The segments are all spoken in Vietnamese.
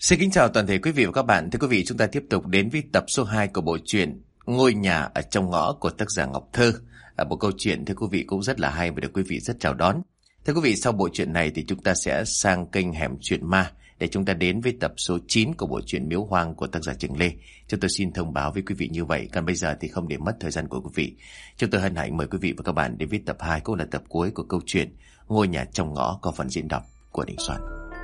Xin kính chào toàn thể quý vị và các bạn. Thưa quý vị, chúng ta tiếp tục đến với tập số 2 của bộ truyện Ngôi nhà ở trong ngõ của tác giả Ngọc Thơ. Một câu chuyện thưa quý vị cũng rất là hay và được quý vị rất chào đón. Thưa quý vị, sau bộ truyện này thì chúng ta sẽ sang kênh Hẻm Chuyện Ma để chúng ta đến với tập số 9 của bộ truyện Miếu Hoang của tác giả Trường Lê. Chúng tôi xin thông báo với quý vị như vậy. Còn bây giờ thì không để mất thời gian của quý vị, chúng tôi hân hạnh mời quý vị và các bạn đến với tập 2 cũng là tập cuối của câu chuyện Ngôi nhà trong ngõ có phần diễn đọc của Đình Soạn.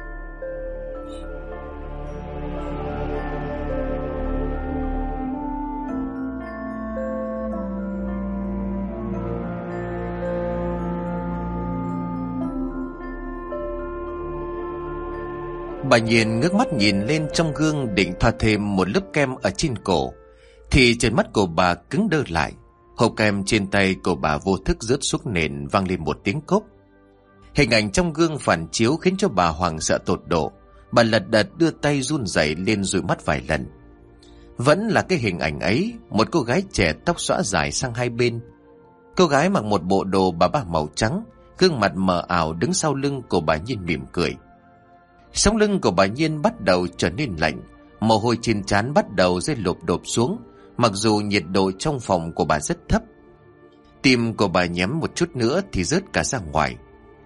Bà Nhiên ngước mắt nhìn lên trong gương định thoa thêm một lớp kem ở trên cổ, thì trên mắt của bà cứng đơ lại. Hộp kem trên tay của bà vô thức rớt xuống nền, vang lên một tiếng cốp. Hình ảnh trong gương phản chiếu khiến cho bà hoảng sợ tột độ. Bà lật đật đưa tay run rẩy lên dụi mắt vài lần. Vẫn là cái hình ảnh ấy, một cô gái trẻ tóc xõa dài sang hai bên. Cô gái mặc một bộ đồ bà ba màu trắng, gương mặt mờ ảo đứng sau lưng của bà Nhiên mỉm cười. Sống lưng của bà Nhiên bắt đầu trở nên lạnh, mồ hôi trên trán bắt đầu rơi lộp đột xuống, mặc dù nhiệt độ trong phòng của bà rất thấp. Tim của bà nhém một chút nữa thì rớt cả ra ngoài.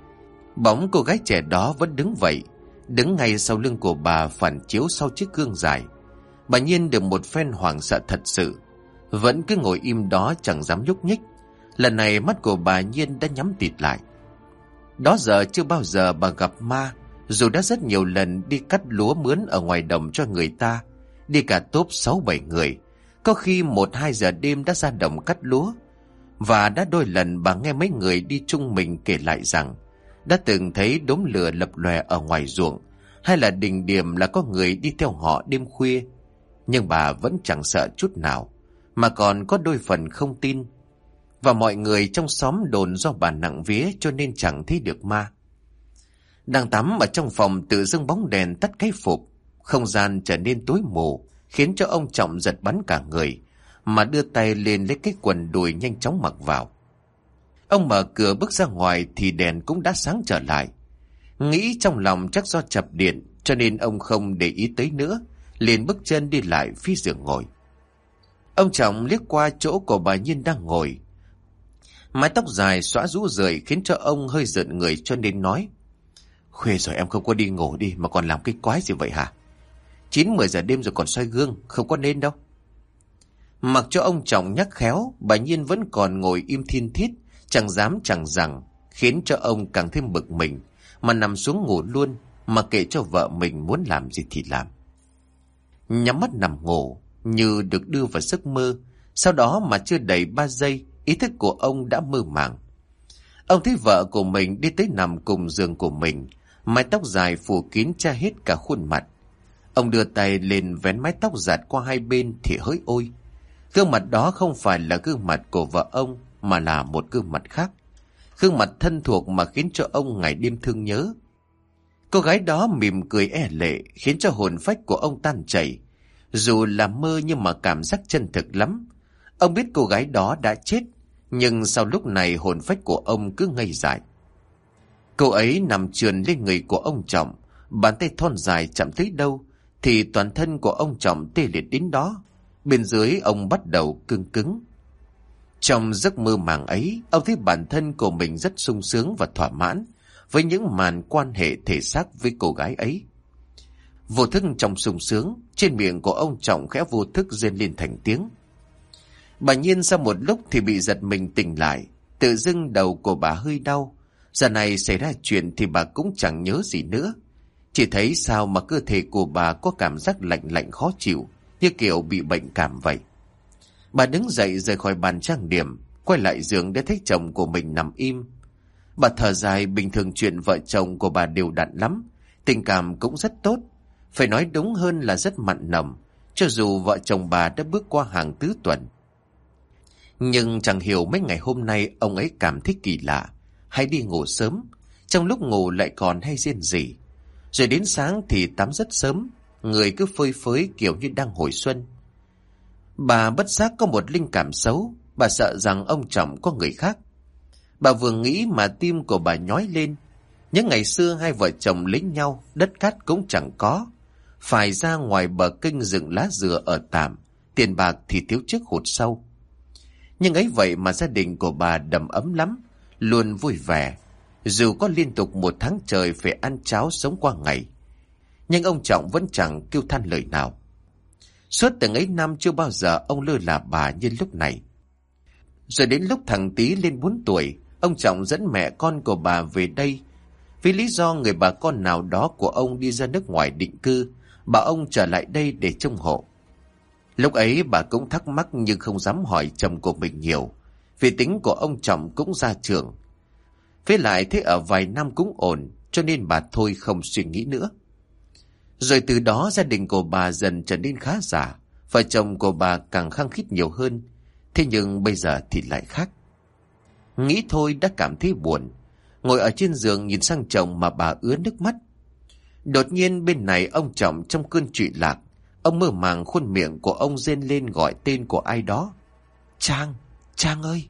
Bóng cô gái trẻ đó vẫn đứng vậy, đứng ngay sau lưng của bà phản chiếu sau chiếc gương dài. Bà Nhiên được một phen hoảng sợ thật sự, vẫn cứ ngồi im đó chẳng dám nhúc nhích. Lần này mắt của bà Nhiên đã nhắm tịt lại. Đó giờ chưa bao giờ bà gặp ma, dù đã rất nhiều lần đi cắt lúa mướn ở ngoài đồng cho người ta, đi cả tốp 6-7 người, có khi 1-2 giờ đêm đã ra đồng cắt lúa. Và đã đôi lần bà nghe mấy người đi chung mình kể lại rằng đã từng thấy đốm lửa lập lòe ở ngoài ruộng, hay là đỉnh điểm là có người đi theo họ đêm khuya. Nhưng bà vẫn chẳng sợ chút nào, mà còn có đôi phần không tin. Và mọi người trong xóm đồn do bà nặng vía cho nên chẳng thấy được ma. Đang tắm ở trong phòng tự dưng bóng đèn tắt cái phục, không gian trở nên tối mù, khiến cho ông Trọng giật bắn cả người, mà đưa tay lên lấy cái quần đùi nhanh chóng mặc vào. Ông mở cửa bước ra ngoài thì đèn cũng đã sáng trở lại. Nghĩ trong lòng chắc do chập điện cho nên ông không để ý tới nữa, liền bước chân đi lại phía giường ngồi. Ông Trọng liếc qua chỗ của bà Nhiên đang ngồi. Mái tóc dài xõa rũ rượi khiến cho ông hơi rợn người cho nên nói: "Khuya rồi em không có đi ngủ đi mà còn làm cái quái gì vậy hả? 9-10 giờ đêm rồi còn soi gương, không có nên đâu." Mặc cho ông Trọng nhắc khéo, bà Nhiên vẫn còn ngồi im thiên thiết, chẳng dám chẳng rằng, khiến cho ông càng thêm bực mình, mà nằm xuống ngủ luôn, mà kệ cho vợ mình muốn làm gì thì làm. Nhắm mắt nằm ngủ, như được đưa vào giấc mơ, sau đó mà chưa đầy 3 giây, ý thức của ông đã mơ màng. Ông thấy vợ của mình đi tới nằm cùng giường của mình, mái tóc dài phủ kín che hết cả khuôn mặt. Ông đưa tay lên vén mái tóc giạt qua hai bên thì hỡi ôi, gương mặt đó không phải là gương mặt của vợ ông, mà là một gương mặt khác, gương mặt thân thuộc mà khiến cho ông ngày đêm thương nhớ. Cô gái đó mỉm cười e lệ khiến cho hồn phách của ông tan chảy. Dù là mơ nhưng mà cảm giác chân thực lắm. Ông biết cô gái đó đã chết, nhưng sau lúc này hồn phách của ông cứ ngây dại. Cô ấy nằm trườn lên người của ông Trọng, bàn tay thon dài chạm tới đâu thì toàn thân của ông Trọng tê liệt đến đó. Bên dưới ông bắt đầu cứng cứng. Trong giấc mơ màng ấy, ông thấy bản thân của mình rất sung sướng và thỏa mãn với những màn quan hệ thể xác với cô gái ấy. Vô thức trong sung sướng, trên miệng của ông Trọng khẽ vô thức rên lên thành tiếng. Bà Nhiên sau một lúc thì bị giật mình tỉnh lại, tự dưng đầu của bà hơi đau. Giờ này xảy ra chuyện thì bà cũng chẳng nhớ gì nữa, chỉ thấy sao mà cơ thể của bà có cảm giác lạnh lạnh khó chịu, như kiểu bị bệnh cảm vậy. Bà đứng dậy rời khỏi bàn trang điểm, quay lại giường để thấy chồng của mình nằm im. Bà thở dài, bình thường chuyện vợ chồng của bà đều đặn lắm, tình cảm cũng rất tốt, phải nói đúng hơn là rất mặn nồng, cho dù vợ chồng bà đã bước qua hàng tứ tuần. Nhưng chẳng hiểu mấy ngày hôm nay ông ấy cảm thấy kỳ lạ, hay đi ngủ sớm, trong lúc ngủ lại còn hay rên rỉ. Rồi đến sáng thì tắm rất sớm, người cứ phơi phới kiểu như đang hồi xuân. Bà bất giác có một linh cảm xấu, bà sợ rằng ông Trọng có người khác. Bà vừa nghĩ mà tim của bà nhói lên. Những ngày xưa hai vợ chồng lấy nhau, đất cát cũng chẳng có. phải ra ngoài bờ kênh dựng lá dừa ở tạm, tiền bạc thì thiếu trước hụt sau. Nhưng ấy vậy mà gia đình của bà đầm ấm lắm, luôn vui vẻ. Dù có liên tục 1 tháng trời phải ăn cháo sống qua ngày, nhưng ông Trọng vẫn chẳng kêu than lời nào. Suốt từng ấy năm chưa bao giờ ông lơ là bà như lúc này. Rồi đến lúc thằng Tý lên 4 tuổi, ông Trọng dẫn mẹ con của bà về đây. Vì lý do người bà con nào đó của ông đi ra nước ngoài định cư, bảo ông trở lại đây để trông hộ. Lúc ấy bà cũng thắc mắc nhưng không dám hỏi chồng của mình nhiều, vì tính của ông Trọng cũng ra trường. Với lại thế ở vài năm cũng ổn, cho nên bà thôi không suy nghĩ nữa. Rồi từ đó gia đình của bà dần trở nên khá giả, vợ chồng của bà càng khăng khít nhiều hơn. Thế nhưng bây giờ thì lại khác. Nghĩ thôi đã cảm thấy buồn. Ngồi ở trên giường nhìn sang chồng mà bà ứa nước mắt. Đột nhiên bên này ông Trọng trong cơn trụy lạc, ông mơ màng khuôn miệng của ông rên lên gọi tên của ai đó. Trang, Trang ơi!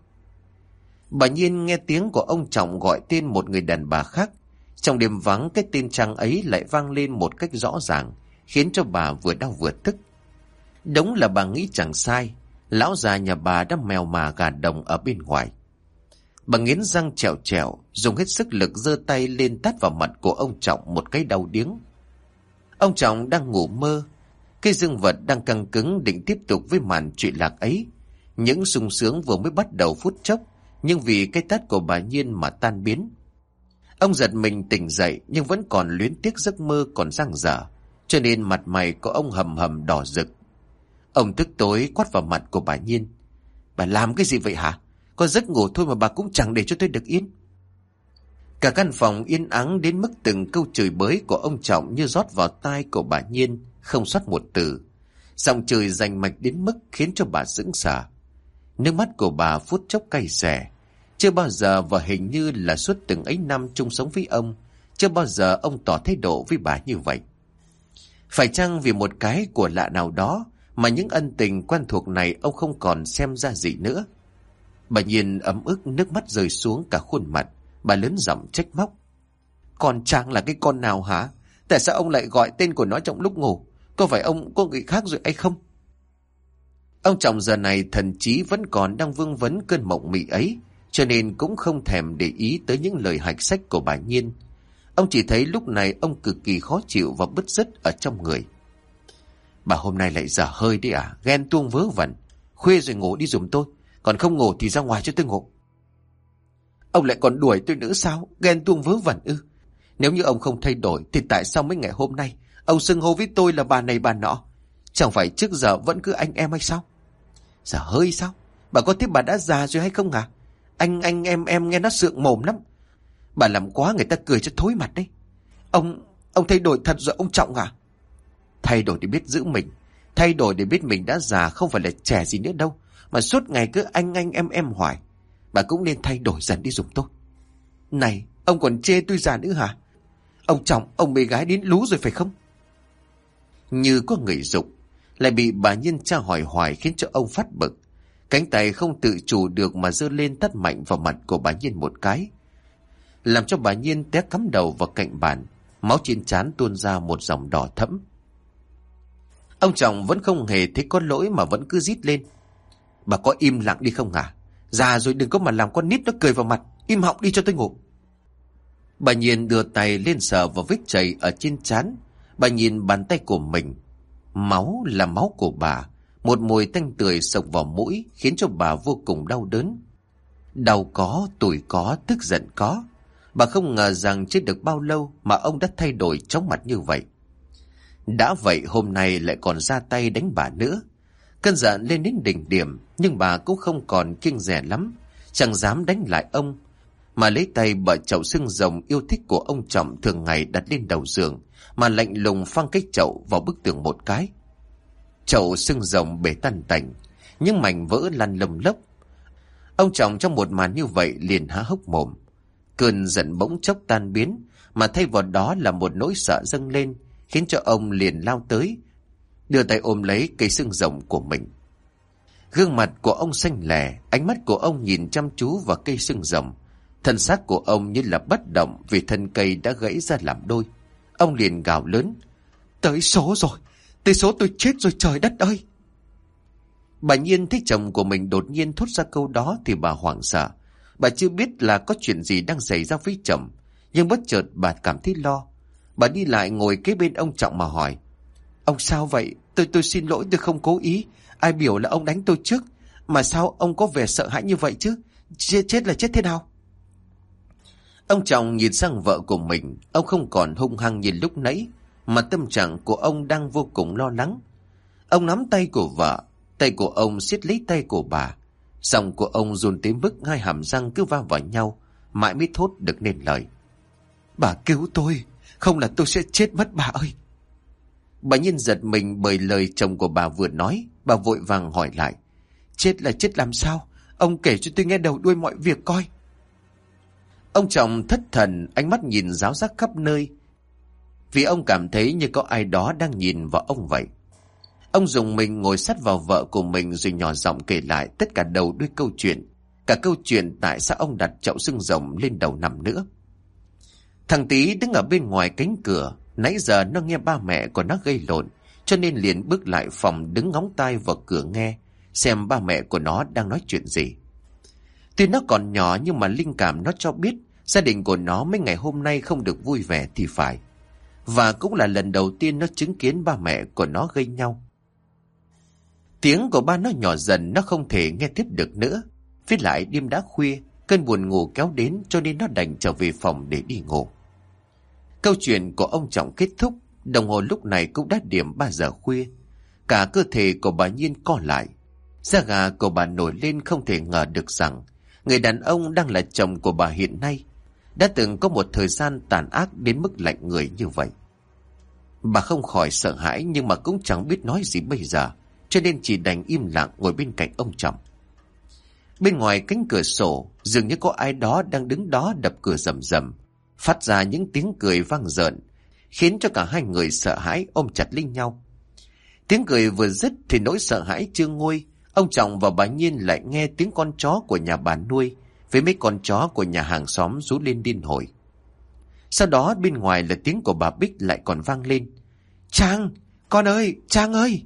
Bà Nhiên nghe tiếng của ông Trọng gọi tên một người đàn bà khác. Trong đêm vắng, cái tên Trang ấy lại vang lên một cách rõ ràng, khiến cho bà vừa đau vừa tức. Đúng là bà nghĩ chẳng sai, lão già nhà bà đã mèo mà gà đồng ở bên ngoài. Bà nghiến răng trèo trèo, dùng hết sức lực giơ tay lên tát vào mặt của ông Trọng một cái đau điếng. Ông Trọng đang ngủ mơ, cái dương vật đang căng cứng định tiếp tục với màn trụy lạc ấy. Những sung sướng vừa mới bắt đầu phút chốc, nhưng vì cái tát của bà Nhiên mà tan biến. Ông giật mình tỉnh dậy nhưng vẫn còn luyến tiếc giấc mơ còn dang dở, cho nên mặt mày của ông hầm hầm đỏ rực. Ông tức tối quát vào mặt của bà Nhiên. Bà làm cái gì vậy hả? Có giấc ngủ thôi mà bà cũng chẳng để cho tôi được yên. Cả căn phòng yên ắng đến mức từng câu chửi bới của ông Trọng như rót vào tai của bà Nhiên, không sót một từ. Giọng chửi rành mạch đến mức khiến cho bà sững sờ. Nước mắt của bà phút chốc cay xè. Chưa bao giờ và hình như là suốt từng ấy năm chung sống với ông, chưa bao giờ ông tỏ thái độ với bà như vậy. Phải chăng vì một cái của lạ nào đó mà những ân tình quen thuộc này ông không còn xem ra gì nữa? Bà Nhiên ấm ức, nước mắt rơi xuống cả khuôn mặt. Bà lớn giọng trách móc. Con Trang là cái con nào hả? Tại sao ông lại gọi tên của nó trong lúc ngủ? Có phải ông có người khác rồi hay không? Ông Trọng giờ này thần trí vẫn còn đang vương vấn cơn mộng mị ấy, cho nên cũng không thèm để ý tới những lời hạch sách của bà Nhiên. Ông chỉ thấy lúc này ông cực kỳ khó chịu và bứt rứt ở trong người. Bà hôm nay lại dở hơi đi à? Ghen tuông vớ vẩn. Khuya rồi ngủ đi giùm tôi, còn không ngủ thì ra ngoài cho tôi ngủ. Ông lại còn đuổi tôi nữa sao? Ghen tuông vớ vẩn ư? Nếu như ông không thay đổi thì tại sao mấy ngày hôm nay ông xưng hô với tôi là bà này bà nọ? Chẳng phải trước giờ vẫn cứ anh em hay sao? Dở hơi sao? Bà có thấy bà đã già rồi hay không hả? Anh em nghe nó sượng mồm lắm. Bà làm quá người ta cười cho thối mặt đấy. Ông thay đổi thật rồi ông Trọng à? Thay đổi để biết giữ mình, thay đổi để biết mình đã già, không phải là trẻ gì nữa đâu, mà suốt ngày cứ anh em hoài. Bà cũng nên thay đổi dần đi giùm tôi. Này, ông còn chê tôi già nữa hả? Ông Trọng, ông bê gái đến lú rồi phải không? Như có người giục, lại bị bà Nhiên tra hỏi hoài khiến cho ông phát bực. Cánh tay không tự chủ được mà giơ lên tát mạnh vào mặt của bà Nhiên một cái, làm cho bà Nhiên té cắm đầu vào cạnh bàn, máu trên trán tuôn ra một dòng đỏ thẫm. Ông Trọng vẫn không hề thấy có lỗi mà vẫn cứ rít lên. Bà có im lặng đi không hả? Già rồi đừng có mà làm con nít nó cười vào mặt. Im họng đi cho tôi ngủ. Bà Nhiên đưa tay lên sờ vào vết chảy ở trên trán. Bà nhìn bàn tay của mình. Máu là máu của bà. Một mùi tanh tưởi xộc vào mũi khiến cho bà vô cùng đau đớn. Đau có, tủi có, tức giận có. Bà không ngờ rằng chưa được bao lâu mà ông đã thay đổi chóng mặt như vậy. Đã vậy hôm nay lại còn ra tay đánh bà nữa. Cơn giận lên đến đỉnh điểm, nhưng bà cũng không còn kiêng dè lắm, chẳng dám đánh lại ông, mà lấy tay bợ chậu xương rồng yêu thích của ông Trọng thường ngày đặt lên đầu giường, mà lạnh lùng phăng cái chậu vào bức tường một cái. Chậu xương rồng bể tan tành, những mảnh vỡ lăn lông lốc. Ông Trọng trong một màn như vậy liền há hốc mồm. Cơn giận bỗng chốc tan biến, mà thay vào đó là một nỗi sợ dâng lên, khiến cho ông liền lao tới, đưa tay ôm lấy cây xương rồng của mình. Gương mặt của ông xanh lè, ánh mắt của ông nhìn chăm chú vào cây xương rồng. Thân xác của ông như là bất động vì thân cây đã gãy ra làm đôi. Ông liền gào lớn. Tới số rồi, tới số tôi chết rồi trời đất ơi. Bà Nhiên thấy chồng của mình đột nhiên thốt ra câu đó thì bà hoảng sợ. Bà chưa biết là có chuyện gì đang xảy ra với chồng, nhưng bất chợt bà cảm thấy lo. Bà đi lại ngồi kế bên ông Trọng mà hỏi: Ông sao vậy? Tôi xin lỗi, tôi không cố ý. Ai biểu là ông đánh tôi trước? Mà sao ông có vẻ sợ hãi như vậy chứ? Chết là chết thế nào? Ông Trọng nhìn sang vợ của mình. Ông không còn hung hăng như lúc nãy, mà tâm trạng của ông đang vô cùng lo lắng. Ông nắm tay của vợ, tay của ông siết lấy tay của bà. Giọng của ông run tới mức hai hàm răng cứ va vào nhau, mãi mới thốt được nên lời: Bà cứu tôi, không là tôi sẽ chết mất bà ơi. Bà Nhiên giật mình bởi lời chồng của bà vừa nói. Bà vội vàng hỏi lại: Chết là chết làm sao? Ông kể cho tôi nghe đầu đuôi mọi việc coi. Ông Trọng thất thần, ánh mắt nhìn ráo rác khắp nơi, vì ông cảm thấy như có ai đó đang nhìn vào ông vậy. Ông dùng mình ngồi sát vào vợ của mình rồi nhỏ giọng kể lại tất cả đầu đuôi câu chuyện. Cả câu chuyện tại sao ông đặt chậu xương rồng lên đầu nằm nữa. Thằng Tý đứng ở bên ngoài cánh cửa. Nãy giờ nó nghe ba mẹ của nó gây lộn, cho nên liền bước lại phòng đứng ngóng tai vào cửa nghe xem ba mẹ của nó đang nói chuyện gì. Tuy nó còn nhỏ nhưng mà linh cảm nó cho biết gia đình của nó mấy ngày hôm nay không được vui vẻ thì phải. Và cũng là lần đầu tiên nó chứng kiến ba mẹ của nó gây nhau. Tiếng của ba nó nhỏ dần, nó không thể nghe tiếp được nữa. Với lại đêm đã khuya, cơn buồn ngủ kéo đến cho nên nó đành trở về phòng để đi ngủ. Câu chuyện của ông Trọng kết thúc, đồng hồ lúc này cũng đã điểm 3 giờ khuya. Cả cơ thể của bà Nhiên co lại. Da gà của bà nổi lên, không thể ngờ được rằng người đàn ông đang là chồng của bà hiện nay đã từng có một thời gian tàn ác đến mức lạnh người như vậy. Bà không khỏi sợ hãi nhưng mà cũng chẳng biết nói gì bây giờ, cho nên chỉ đành im lặng ngồi bên cạnh ông Trọng. Bên ngoài cánh cửa sổ dường như có ai đó đang đứng đó đập cửa rầm rầm, phát ra những tiếng cười vang rợn, khiến cho cả hai người sợ hãi ôm chặt lấy nhau. Tiếng cười vừa dứt thì nỗi sợ hãi chưa nguôi, ông Trọng và bà Nhiên lại nghe tiếng con chó của nhà bà nuôi với mấy con chó của nhà hàng xóm rú lên điên hồi. Sau đó bên ngoài là tiếng của bà Bích lại còn vang lên: Trang, con ơi, Trang ơi.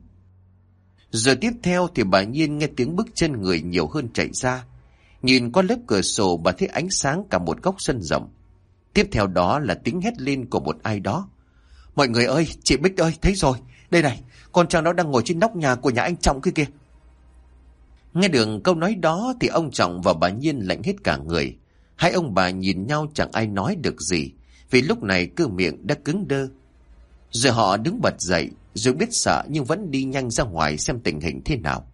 Rồi tiếp theo thì bà Nhiên nghe tiếng bước chân người nhiều hơn chạy ra. Nhìn qua lớp cửa sổ bà thấy ánh sáng cả một góc sân rộng. Tiếp theo đó là tiếng hét lên của một ai đó: Mọi người ơi, chị Bích ơi, thấy rồi, đây này, con Trang nó đang ngồi trên nóc nhà của nhà anh Trọng kia kìa. Nghe được câu nói đó thì ông Trọng và bà Nhiên lạnh hết cả người. Hai ông bà nhìn nhau chẳng ai nói được gì, vì lúc này cơ miệng đã cứng đơ. Rồi họ đứng bật dậy, rồi biết sợ nhưng vẫn đi nhanh ra ngoài xem tình hình thế nào.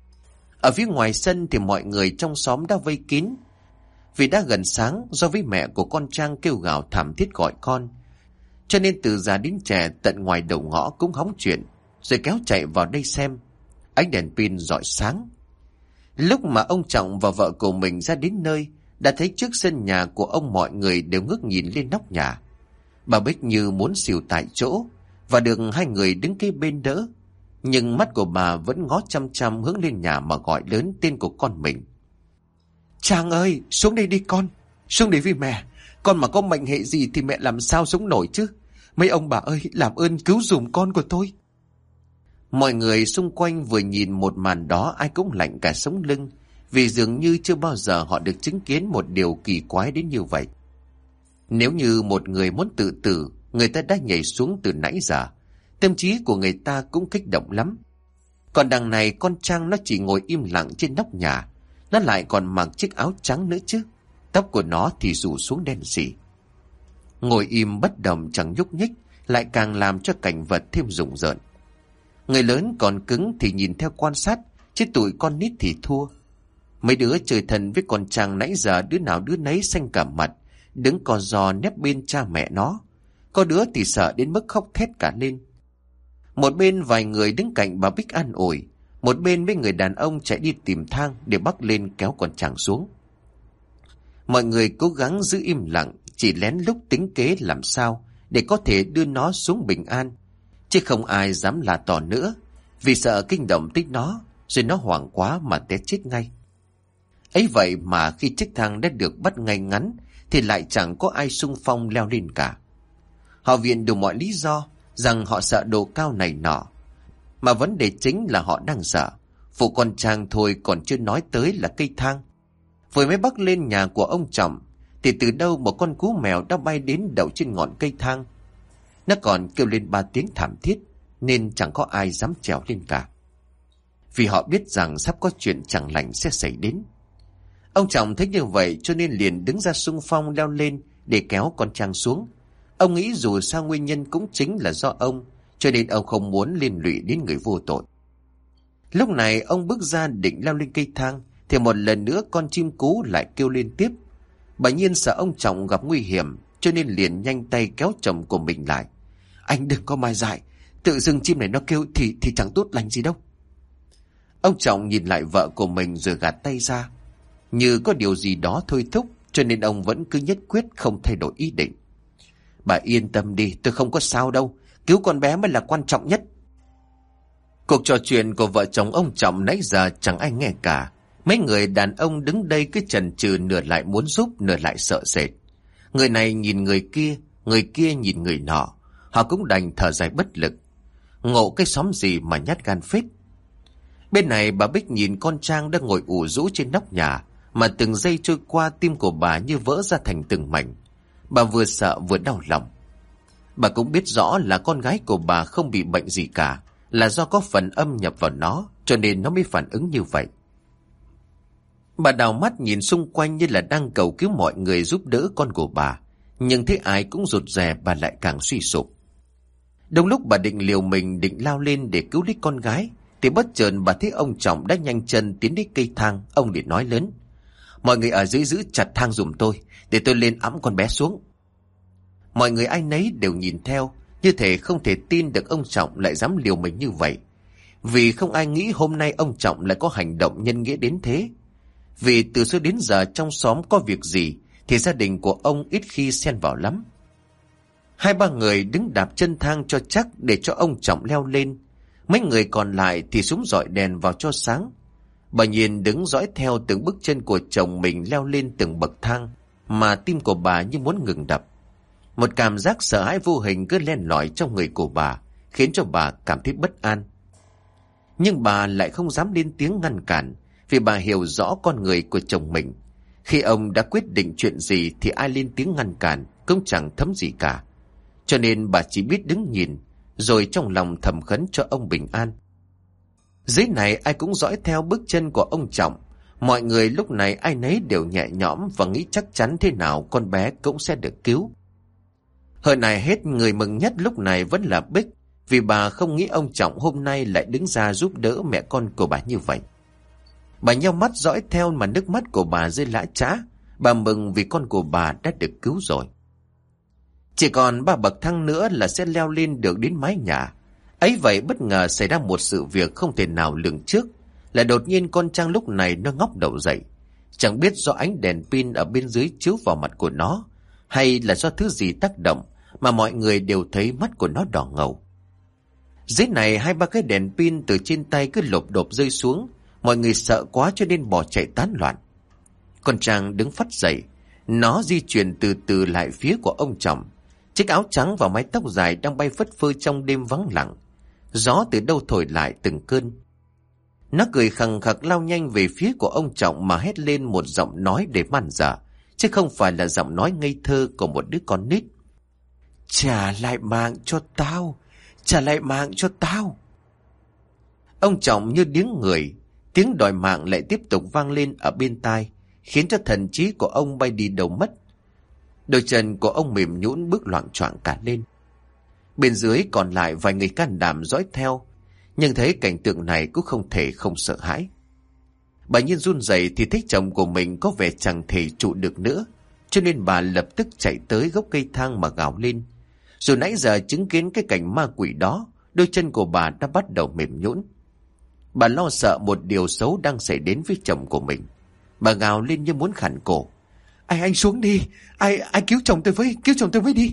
Ở phía ngoài sân thì mọi người trong xóm đã vây kín. Vì đã gần sáng, do với mẹ của con Trang kêu gào thảm thiết gọi con, cho nên từ già đến trẻ tận ngoài đầu ngõ cũng hóng chuyện, rồi kéo chạy vào đây xem. Ánh đèn pin rọi sáng. Lúc mà ông Trọng và vợ của mình ra đến nơi, đã thấy trước sân nhà của ông mọi người đều ngước nhìn lên nóc nhà. Bà Bích như muốn xỉu tại chỗ, và được hai người đứng kế bên đỡ. Nhưng mắt của bà vẫn ngó chăm chăm hướng lên nhà mà gọi lớn tên của con mình: Trang ơi, xuống đây đi con, xuống đây vì mẹ. Con mà có mệnh hệ gì thì mẹ làm sao sống nổi chứ. Mấy ông bà ơi, làm ơn cứu giùm con của tôi. Mọi người xung quanh vừa nhìn một màn đó ai cũng lạnh cả sống lưng, vì dường như chưa bao giờ họ được chứng kiến một điều kỳ quái đến như vậy. Nếu như một người muốn tự tử, người ta đã nhảy xuống từ nãy giờ. Tâm trí của người ta cũng kích động lắm. Còn đằng này con Trang nó chỉ ngồi im lặng trên nóc nhà. Nó lại còn mặc chiếc áo trắng nữa chứ. Tóc của nó thì rủ xuống đen sì. Ngồi im bất động chẳng nhúc nhích lại càng làm cho cảnh vật thêm rùng rợn. Người lớn còn cứng thì nhìn theo quan sát, chứ tụi con nít thì thua. Mấy đứa chơi thân với con Trang nãy giờ đứa nào đứa nấy xanh cả mặt, đứng co ro nép bên cha mẹ nó. Có đứa thì sợ đến mức khóc thét cả lên. Một bên vài người đứng cạnh bà Bích an ủi, một bên mấy người đàn ông chạy đi tìm thang để bắt lên kéo con Trang xuống. Mọi người cố gắng giữ im lặng, chỉ lén lút tính kế làm sao để có thể đưa nó xuống bình an, chứ không ai dám la to nữa, vì sợ kinh động tới nó, rồi nó hoảng quá mà té chết ngay. Ấy vậy mà khi chiếc thang đã được bắt ngay ngắn thì lại chẳng có ai xung phong leo lên cả. Họ viện đủ mọi lý do, rằng họ sợ độ cao này nọ. Mà vấn đề chính là họ đang sợ phụ con Trang thôi, còn chưa nói tới là cây thang. Vừa mới bắc lên nhà của ông Trọng thì từ đâu một con cú mèo đã bay đến đậu trên ngọn cây thang. Nó còn kêu lên 3 tiếng thảm thiết, nên chẳng có ai dám trèo lên cả, vì họ biết rằng sắp có chuyện chẳng lành sẽ xảy đến. Ông Trọng thấy như vậy cho nên liền đứng ra xung phong leo lên để kéo con Trang xuống. Ông nghĩ dù sao nguyên nhân cũng chính là do ông, cho nên ông không muốn liên lụy đến người vô tội. Lúc này ông bước ra định leo lên cây thang thì một lần nữa con chim cú lại kêu liên tiếp. Bà Nhiên sợ ông Trọng gặp nguy hiểm cho nên liền nhanh tay kéo chồng của mình lại. Anh đừng có mai dại, tự dưng chim này nó kêu thì chẳng tốt lành gì đâu. Ông Trọng nhìn lại vợ của mình rồi gạt tay ra, như có điều gì đó thôi thúc, cho nên ông vẫn cứ nhất quyết không thay đổi ý định. Bà yên tâm đi, tôi không có sao đâu, cứu con bé mới là quan trọng nhất. Cuộc trò chuyện của vợ chồng ông Trọng nãy giờ chẳng ai nghe cả. Mấy người đàn ông đứng đây cứ chần chừ, nửa lại muốn giúp, nửa lại sợ sệt. Người này nhìn người kia nhìn người nọ. Họ cũng đành thở dài bất lực. Ngộ cái xóm gì mà nhát gan phết. Bên này bà Bích nhìn con Trang đang ngồi ủ rũ trên nóc nhà, mà từng giây trôi qua tim của bà như vỡ ra thành từng mảnh. Bà vừa sợ vừa đau lòng. Bà cũng biết rõ là con gái của bà không bị bệnh gì cả, là do có phần âm nhập vào nó, cho nên nó mới phản ứng như vậy. Bà đào mắt nhìn xung quanh như là đang cầu cứu mọi người giúp đỡ con của bà, nhưng thấy ai cũng rụt rè, bà lại càng suy sụp. Đông lúc bà định liều mình định lao lên để cứu lấy con gái, thì bất chợt bà thấy ông Trọng đã nhanh chân tiến đến cây thang. Ông liền nói lớn: Mọi người ở dưới giữ chặt thang giùm tôi, để tôi lên ẵm con bé xuống. Mọi người ai nấy đều nhìn theo, như thể không thể tin được ông Trọng lại dám liều mình như vậy. Vì không ai nghĩ hôm nay ông Trọng lại có hành động nhân nghĩa đến thế. Vì từ xưa đến giờ trong xóm có việc gì thì gia đình của ông ít khi xen vào lắm. 2-3 người đứng đạp chân thang cho chắc để cho ông Trọng leo lên. Mấy người còn lại thì súng dọi đèn vào cho sáng. Bà Nhiên đứng dõi theo từng bước chân của chồng mình leo lên từng bậc thang, mà tim của bà như muốn ngừng đập. Một cảm giác sợ hãi vô hình cứ len lỏi trong người của bà, khiến cho bà cảm thấy bất an. Nhưng bà lại không dám lên tiếng ngăn cản, vì bà hiểu rõ con người của chồng mình. Khi ông đã quyết định chuyện gì thì ai lên tiếng ngăn cản cũng chẳng thấm gì cả. Cho nên bà chỉ biết đứng nhìn, rồi trong lòng thầm khấn cho ông bình an. Dưới này ai cũng dõi theo bước chân của ông Trọng. Mọi người lúc này ai nấy đều nhẹ nhõm và nghĩ chắc chắn thế nào con bé cũng sẽ được cứu. Hơn ai hết, người mừng nhất lúc này vẫn là Bích, vì bà không nghĩ ông Trọng hôm nay lại đứng ra giúp đỡ mẹ con của bà như vậy. Bà nheo mắt dõi theo mà nước mắt của bà rơi lã chã. Bà mừng vì con của bà đã được cứu rồi. Chỉ còn 3 bậc thang nữa là sẽ leo lên được đến mái nhà. Ấy vậy bất ngờ xảy ra một sự việc không thể nào lường trước, là đột nhiên con Trang lúc này nó ngóc đầu dậy. Chẳng biết do ánh đèn pin ở bên dưới chiếu vào mặt của nó, hay là do thứ gì tác động, mà mọi người đều thấy mắt của nó đỏ ngầu. Dưới này 2-3 cái đèn pin từ trên tay cứ lộp độp rơi xuống. Mọi người sợ quá cho nên bỏ chạy tán loạn. Con Trang đứng phắt dậy, nó di chuyển từ từ lại phía của ông Trọng. Chiếc áo trắng và mái tóc dài đang bay phất phơ trong đêm vắng lặng. Gió từ đâu thổi lại từng cơn. Nó cười khằng khặc lao nhanh về phía của ông Trọng mà hét lên một giọng nói để man dợ, chứ không phải là giọng nói ngây thơ của một đứa con nít. Trả lại mạng cho tao, trả lại mạng cho tao. Ông Trọng như điếng người, tiếng đòi mạng lại tiếp tục vang lên ở bên tai, khiến cho thần trí của ông bay đi đâu mất. Đôi chân của ông mềm nhũn bước loạng choạng cả lên. Bên dưới còn lại vài người can đảm dõi theo, nhưng thấy cảnh tượng này cũng không thể không sợ hãi. Bà Nhiên run rẩy thì thấy chồng của mình có vẻ chẳng thể trụ được nữa, cho nên bà lập tức chạy tới gốc cây thang mà gào lên. Rồi nãy giờ chứng kiến cái cảnh ma quỷ đó, đôi chân của bà đã bắt đầu mềm nhũn. Bà lo sợ một điều xấu đang xảy đến với chồng của mình. Bà gào lên như muốn khản cổ. Anh xuống đi, ai cứu chồng tôi với đi.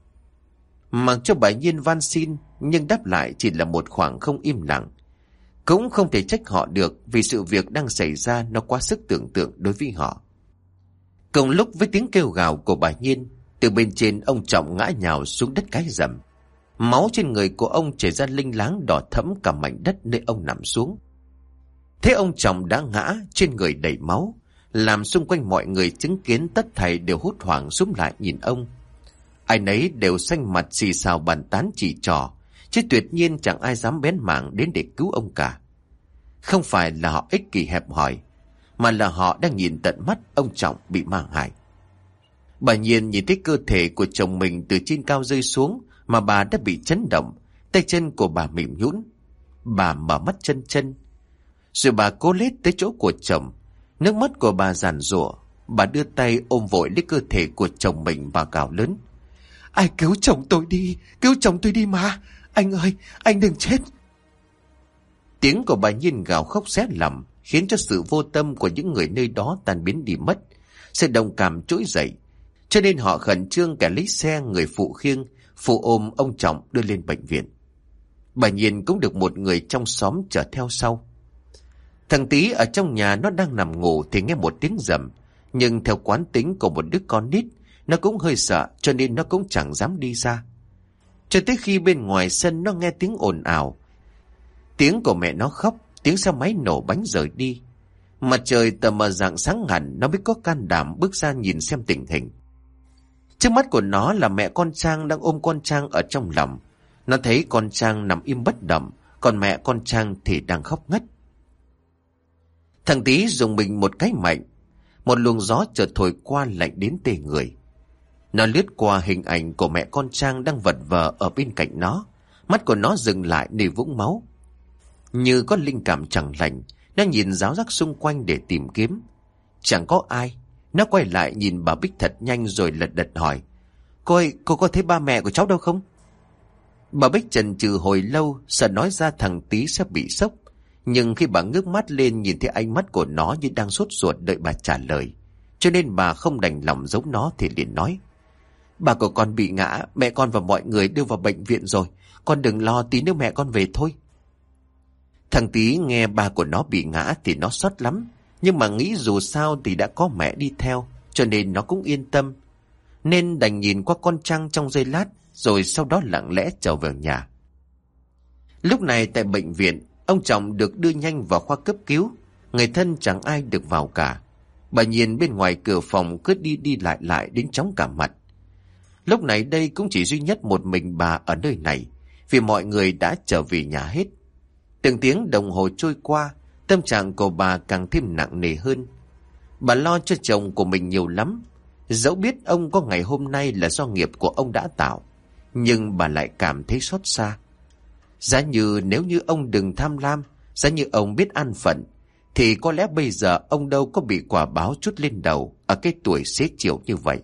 Mặc cho bà Nhiên van xin, nhưng đáp lại chỉ là một khoảng không im lặng. Cũng không thể trách họ được, vì sự việc đang xảy ra nó quá sức tưởng tượng đối với họ. Cùng lúc với tiếng kêu gào của bà Nhiên, từ bên trên ông Trọng ngã nhào xuống đất cái rầm. Máu trên người của ông chảy ra linh láng đỏ thẫm cả mảnh đất nơi ông nằm xuống. Thế ông chồng đã ngã, trên người đầy máu, làm xung quanh mọi người chứng kiến tất thảy đều hốt hoảng xúm lại nhìn ông. Ai nấy đều xanh mặt xì xào bàn tán chỉ trỏ, chứ tuyệt nhiên chẳng ai dám bén mảng đến để cứu ông cả. Không phải là họ ích kỷ hẹp hòi, mà là họ đang nhìn tận mắt ông Trọng bị mang hại. Bà Nhiên nhìn thấy cơ thể của chồng mình từ trên cao rơi xuống mà bà đã bị chấn động, tay chân của bà mềm nhũn. Bà mở mắt chân chân, rồi bà cố lết tới chỗ của chồng. Nước mắt của bà giàn giụa, bà đưa tay ôm vội lấy cơ thể của chồng mình và gào lớn: Ai cứu chồng tôi đi, cứu chồng tôi đi mà, anh ơi, anh đừng chết. Tiếng của bà Nhiên gào khóc xé lòng, khiến cho sự vô tâm của những người nơi đó tan biến đi mất. Sự đồng cảm trỗi dậy, cho nên họ khẩn trương cả lấy xe, người phụ khiêng, phụ ôm ông Trọng đưa lên bệnh viện. Bà Nhiên cũng được một người trong xóm chở theo sau. Thằng Tý ở trong nhà nó đang nằm ngủ thì nghe một tiếng rầm, nhưng theo quán tính của một đứa con nít, nó cũng hơi sợ cho nên nó cũng chẳng dám đi ra. Cho tới khi bên ngoài sân nó nghe tiếng ồn ào, tiếng của mẹ nó khóc, tiếng xe máy nổ bánh rời đi. Mặt trời tờ mờ rạng sáng hẳn, nó mới có can đảm bước ra nhìn xem tình hình. Trước mắt của nó là mẹ con Trang đang ôm con Trang ở trong lòng. Nó thấy con Trang nằm im bất động, còn mẹ con Trang thì đang khóc ngất. Thằng Tý dùng mình một cái mạnh, một luồng gió chợt thổi qua lạnh đến tê người. Nó lướt qua hình ảnh của mẹ con Trang đang vật vờ ở bên cạnh nó, mắt của nó dừng lại nơi vũng máu. Như có linh cảm chẳng lành, nó nhìn ráo rác xung quanh để tìm kiếm. Chẳng có ai. Nó quay lại nhìn bà Bích thật nhanh rồi lật đật hỏi: Cô ơi, cô có thấy ba mẹ của cháu đâu không? Bà Bích chần chừ hồi lâu, sợ nói ra thằng Tý sẽ bị sốc. Nhưng khi bà ngước mắt lên nhìn thấy ánh mắt của nó như đang sốt ruột đợi bà trả lời, cho nên bà không đành lòng giấu nó thì liền nói: Bà của con bị ngã, mẹ con và mọi người đưa vào bệnh viện rồi. Con đừng lo, tí nữa mẹ con về thôi. Thằng Tý nghe ba của nó bị ngã thì nó xót lắm, nhưng mà nghĩ dù sao thì đã có mẹ đi theo, cho nên nó cũng yên tâm. Nên đành nhìn qua con Trang trong giây lát, rồi sau đó lặng lẽ trở về nhà. Lúc này tại bệnh viện, ông Trọng được đưa nhanh vào khoa cấp cứu. Người thân chẳng ai được vào cả. Bà Nhiên bên ngoài cửa phòng cứ đi đi lại lại đến chóng cả mặt. Lúc này đây cũng chỉ duy nhất một mình bà ở nơi này, vì mọi người đã trở về nhà hết. Từng tiếng đồng hồ trôi qua, tâm trạng của bà càng thêm nặng nề hơn. Bà lo cho chồng của mình nhiều lắm. Dẫu biết ông có ngày hôm nay là do nghiệp của ông đã tạo, nhưng bà lại cảm thấy xót xa. Giá như nếu như ông đừng tham lam, giá như ông biết an phận, thì có lẽ bây giờ ông đâu có bị quả báo trút lên đầu ở cái tuổi xế chiều như vậy.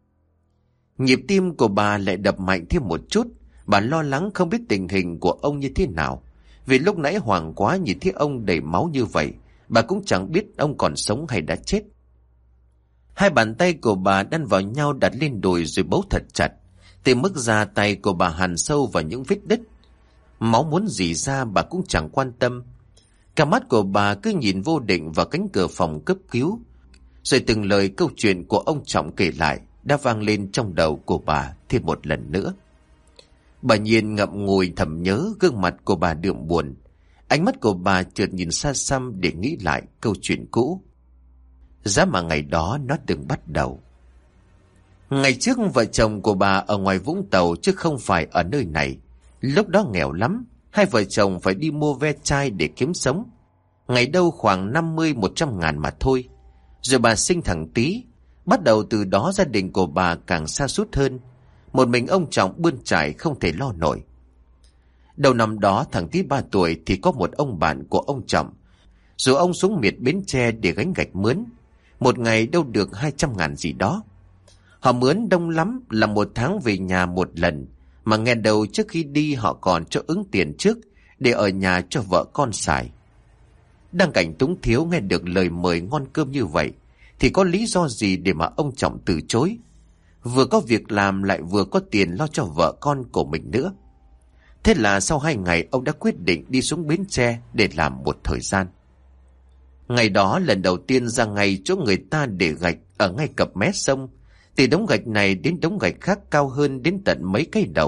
Nhịp tim của bà lại đập mạnh thêm một chút. Bà lo lắng không biết tình hình của ông như thế nào, vì lúc nãy hoảng quá nhìn thấy ông đầy máu như vậy, bà cũng chẳng biết ông còn sống hay đã chết. Hai bàn tay của bà đan vào nhau đặt lên đùi rồi bấu thật chặt. Từ mức da tay của bà hằn sâu vào những vết đứt. Máu muốn rỉ ra bà cũng chẳng quan tâm. Cả mắt của bà cứ nhìn vô định vào cánh cửa phòng cấp cứu. Rồi từng lời câu chuyện của ông Trọng kể lại đã vang lên trong đầu của bà thêm một lần nữa. Bà Nhiên ngậm ngùi thầm nhớ gương mặt của bà đượm buồn. Ánh mắt của bà chợt nhìn xa xăm để nghĩ lại câu chuyện cũ. Giá mà ngày đó nó từng bắt đầu. Ngày trước vợ chồng của bà ở ngoài Vũng Tàu chứ không phải ở nơi này. Lúc đó nghèo lắm, hai vợ chồng phải đi mua ve chai để kiếm sống. Ngày đâu khoảng 50-100 ngàn mà thôi. Rồi bà sinh thằng Tý. Bắt đầu từ đó gia đình của bà càng sa sút hơn. Một mình ông Trọng bươn trải không thể lo nổi. Đầu năm đó thằng Tý 3 tuổi thì có một ông bạn của ông Trọng rồi ông xuống miệt Bến Tre để gánh gạch mướn. Một ngày đâu được 200 ngàn gì đó. Họ mướn đông lắm là 1 tháng về nhà một lần, mà nghe đầu trước khi đi họ còn cho ứng tiền trước để ở nhà cho vợ con xài. Đang cảnh túng thiếu nghe được lời mời ngon cơm như vậy thì có lý do gì để mà ông Trọng từ chối? Vừa có việc làm lại vừa có tiền lo cho vợ con của mình nữa. Thế là sau 2 ngày ông đã quyết định đi xuống Bến Tre để làm một thời gian. Ngày đó lần đầu tiên ra ngay chỗ người ta để gạch ở ngay cặp mé sông. Từ đống gạch này đến đống gạch khác cao hơn đến tận mấy cây đầu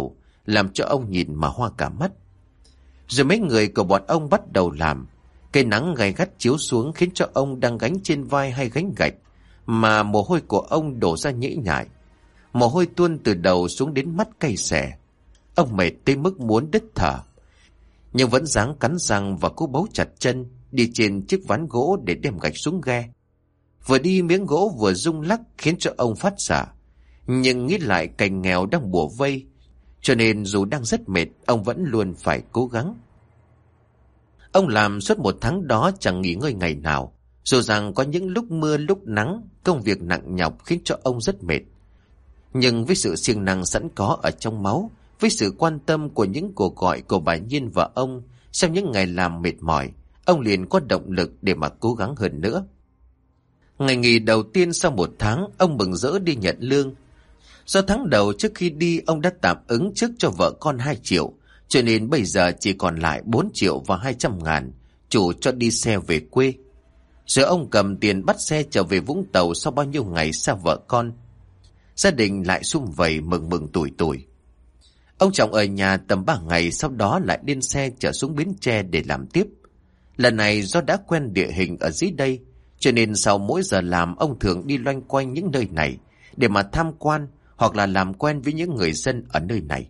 làm cho ông nhìn mà hoa cả mắt. Rồi mấy người của bọn ông bắt đầu làm. Cây nắng gay gắt chiếu xuống khiến cho ông đang gánh trên vai hay gánh gạch, mà mồ hôi của ông đổ ra nhễ nhại. Mồ hôi tuôn từ đầu xuống đến mắt cay xè. Ông mệt tới mức muốn đứt thở, nhưng vẫn ráng cắn răng và cố bấu chặt chân, đi trên chiếc ván gỗ để đem gạch xuống ghe. Vừa đi miếng gỗ vừa rung lắc khiến cho ông phát sợ. Nhưng nghĩ lại cảnh nghèo đang bủa vây, cho nên dù đang rất mệt, ông vẫn luôn phải cố gắng. Ông làm suốt 1 tháng đó chẳng nghỉ ngơi ngày nào. Dù rằng có những lúc mưa lúc nắng, công việc nặng nhọc khiến cho ông rất mệt. Nhưng với sự siêng năng sẵn có ở trong máu, với sự quan tâm của những cuộc gọi của bà Nhiên và ông, sau những ngày làm mệt mỏi, ông liền có động lực để mà cố gắng hơn nữa. Ngày nghỉ đầu tiên sau 1 tháng, ông mừng rỡ đi nhận lương. Do tháng đầu trước khi đi, ông đã tạm ứng trước cho vợ con 2 triệu, cho nên bây giờ chỉ còn lại 4 triệu và 200 ngàn, chủ cho đi xe về quê. Rồi ông cầm tiền bắt xe trở về Vũng Tàu sau bao nhiêu ngày xa vợ con. Gia đình lại sum vầy mừng mừng tủi tủi. Ông Trọng ở nhà tầm 3 ngày, sau đó lại lên xe trở xuống Bến Tre để làm tiếp. Lần này do đã quen địa hình ở dưới đây, cho nên sau mỗi giờ làm ông thường đi loanh quanh những nơi này để mà tham quan hoặc là làm quen với những người dân ở nơi này.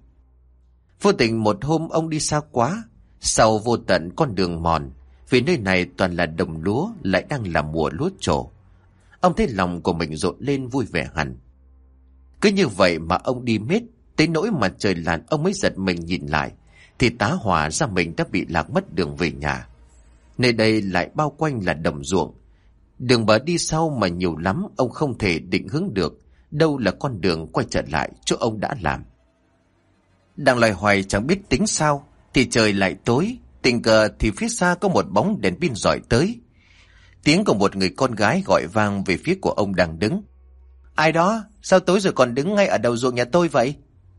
Vô tình một hôm ông đi xa quá, sau vô tận con đường mòn, vì nơi này toàn là đồng lúa, lại đang là mùa lúa trổ. Ông thấy lòng của mình rộn lên vui vẻ hẳn. Cứ như vậy mà ông đi miết, tới nỗi mà trời lặn ông mới giật mình nhìn lại, thì tá hỏa ra mình đã bị lạc mất đường về nhà. Nơi đây lại bao quanh là đồng ruộng. Đường bờ đi sau mà nhiều lắm, ông không thể định hướng được đâu là con đường quay trở lại chỗ ông đã làm. Đang loay hoay chẳng biết tính sao, thì trời lại tối. Tình cờ thì phía xa có một bóng đèn pin rọi tới. Tiếng của một người con gái gọi vang về phía của ông đang đứng. Ai đó? Sao tối rồi còn đứng ngay ở đầu ruộng nhà tôi vậy?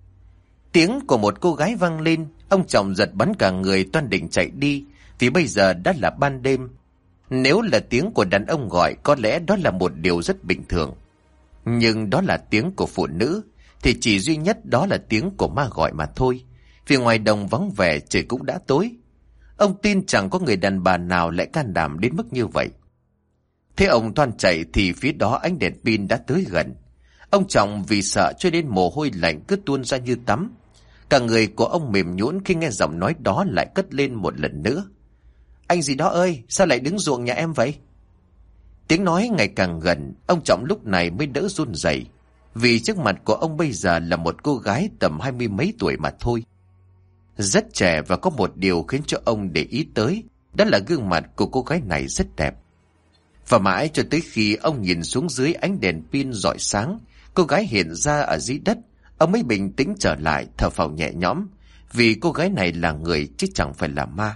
Tiếng của một cô gái vang lên. Ông Trọng giật bắn cả người, toan định chạy đi, vì bây giờ đã là ban đêm. Nếu là tiếng của đàn ông gọi, có lẽ đó là một điều rất bình thường. Nhưng đó là tiếng của phụ nữ, thì chỉ duy nhất đó là tiếng của ma gọi mà thôi. Vì ngoài đồng vắng vẻ, trời cũng đã tối. Ông tin chẳng có người đàn bà nào lại can đảm đến mức như vậy. Thế ông toan chạy thì phía đó ánh đèn pin đã tới gần. Ông Trọng vì sợ cho nên mồ hôi lạnh cứ tuôn ra như tắm. Cả người của ông mềm nhũn khi nghe giọng nói đó lại cất lên một lần nữa. Anh gì đó ơi, sao lại đứng ruộng nhà em vậy? Tiếng nói ngày càng gần, ông Trọng lúc này mới đỡ run rẩy, vì trước mặt của ông bây giờ là một cô gái tầm 20 mấy tuổi mà thôi. Rất trẻ, và có một điều khiến cho ông để ý tới, đó là gương mặt của cô gái này rất đẹp. Và mãi cho tới khi ông nhìn xuống dưới ánh đèn pin rọi sáng, cô gái hiện ra ở dưới đất, ông mới bình tĩnh trở lại, thở phào nhẹ nhõm, vì cô gái này là người chứ chẳng phải là ma.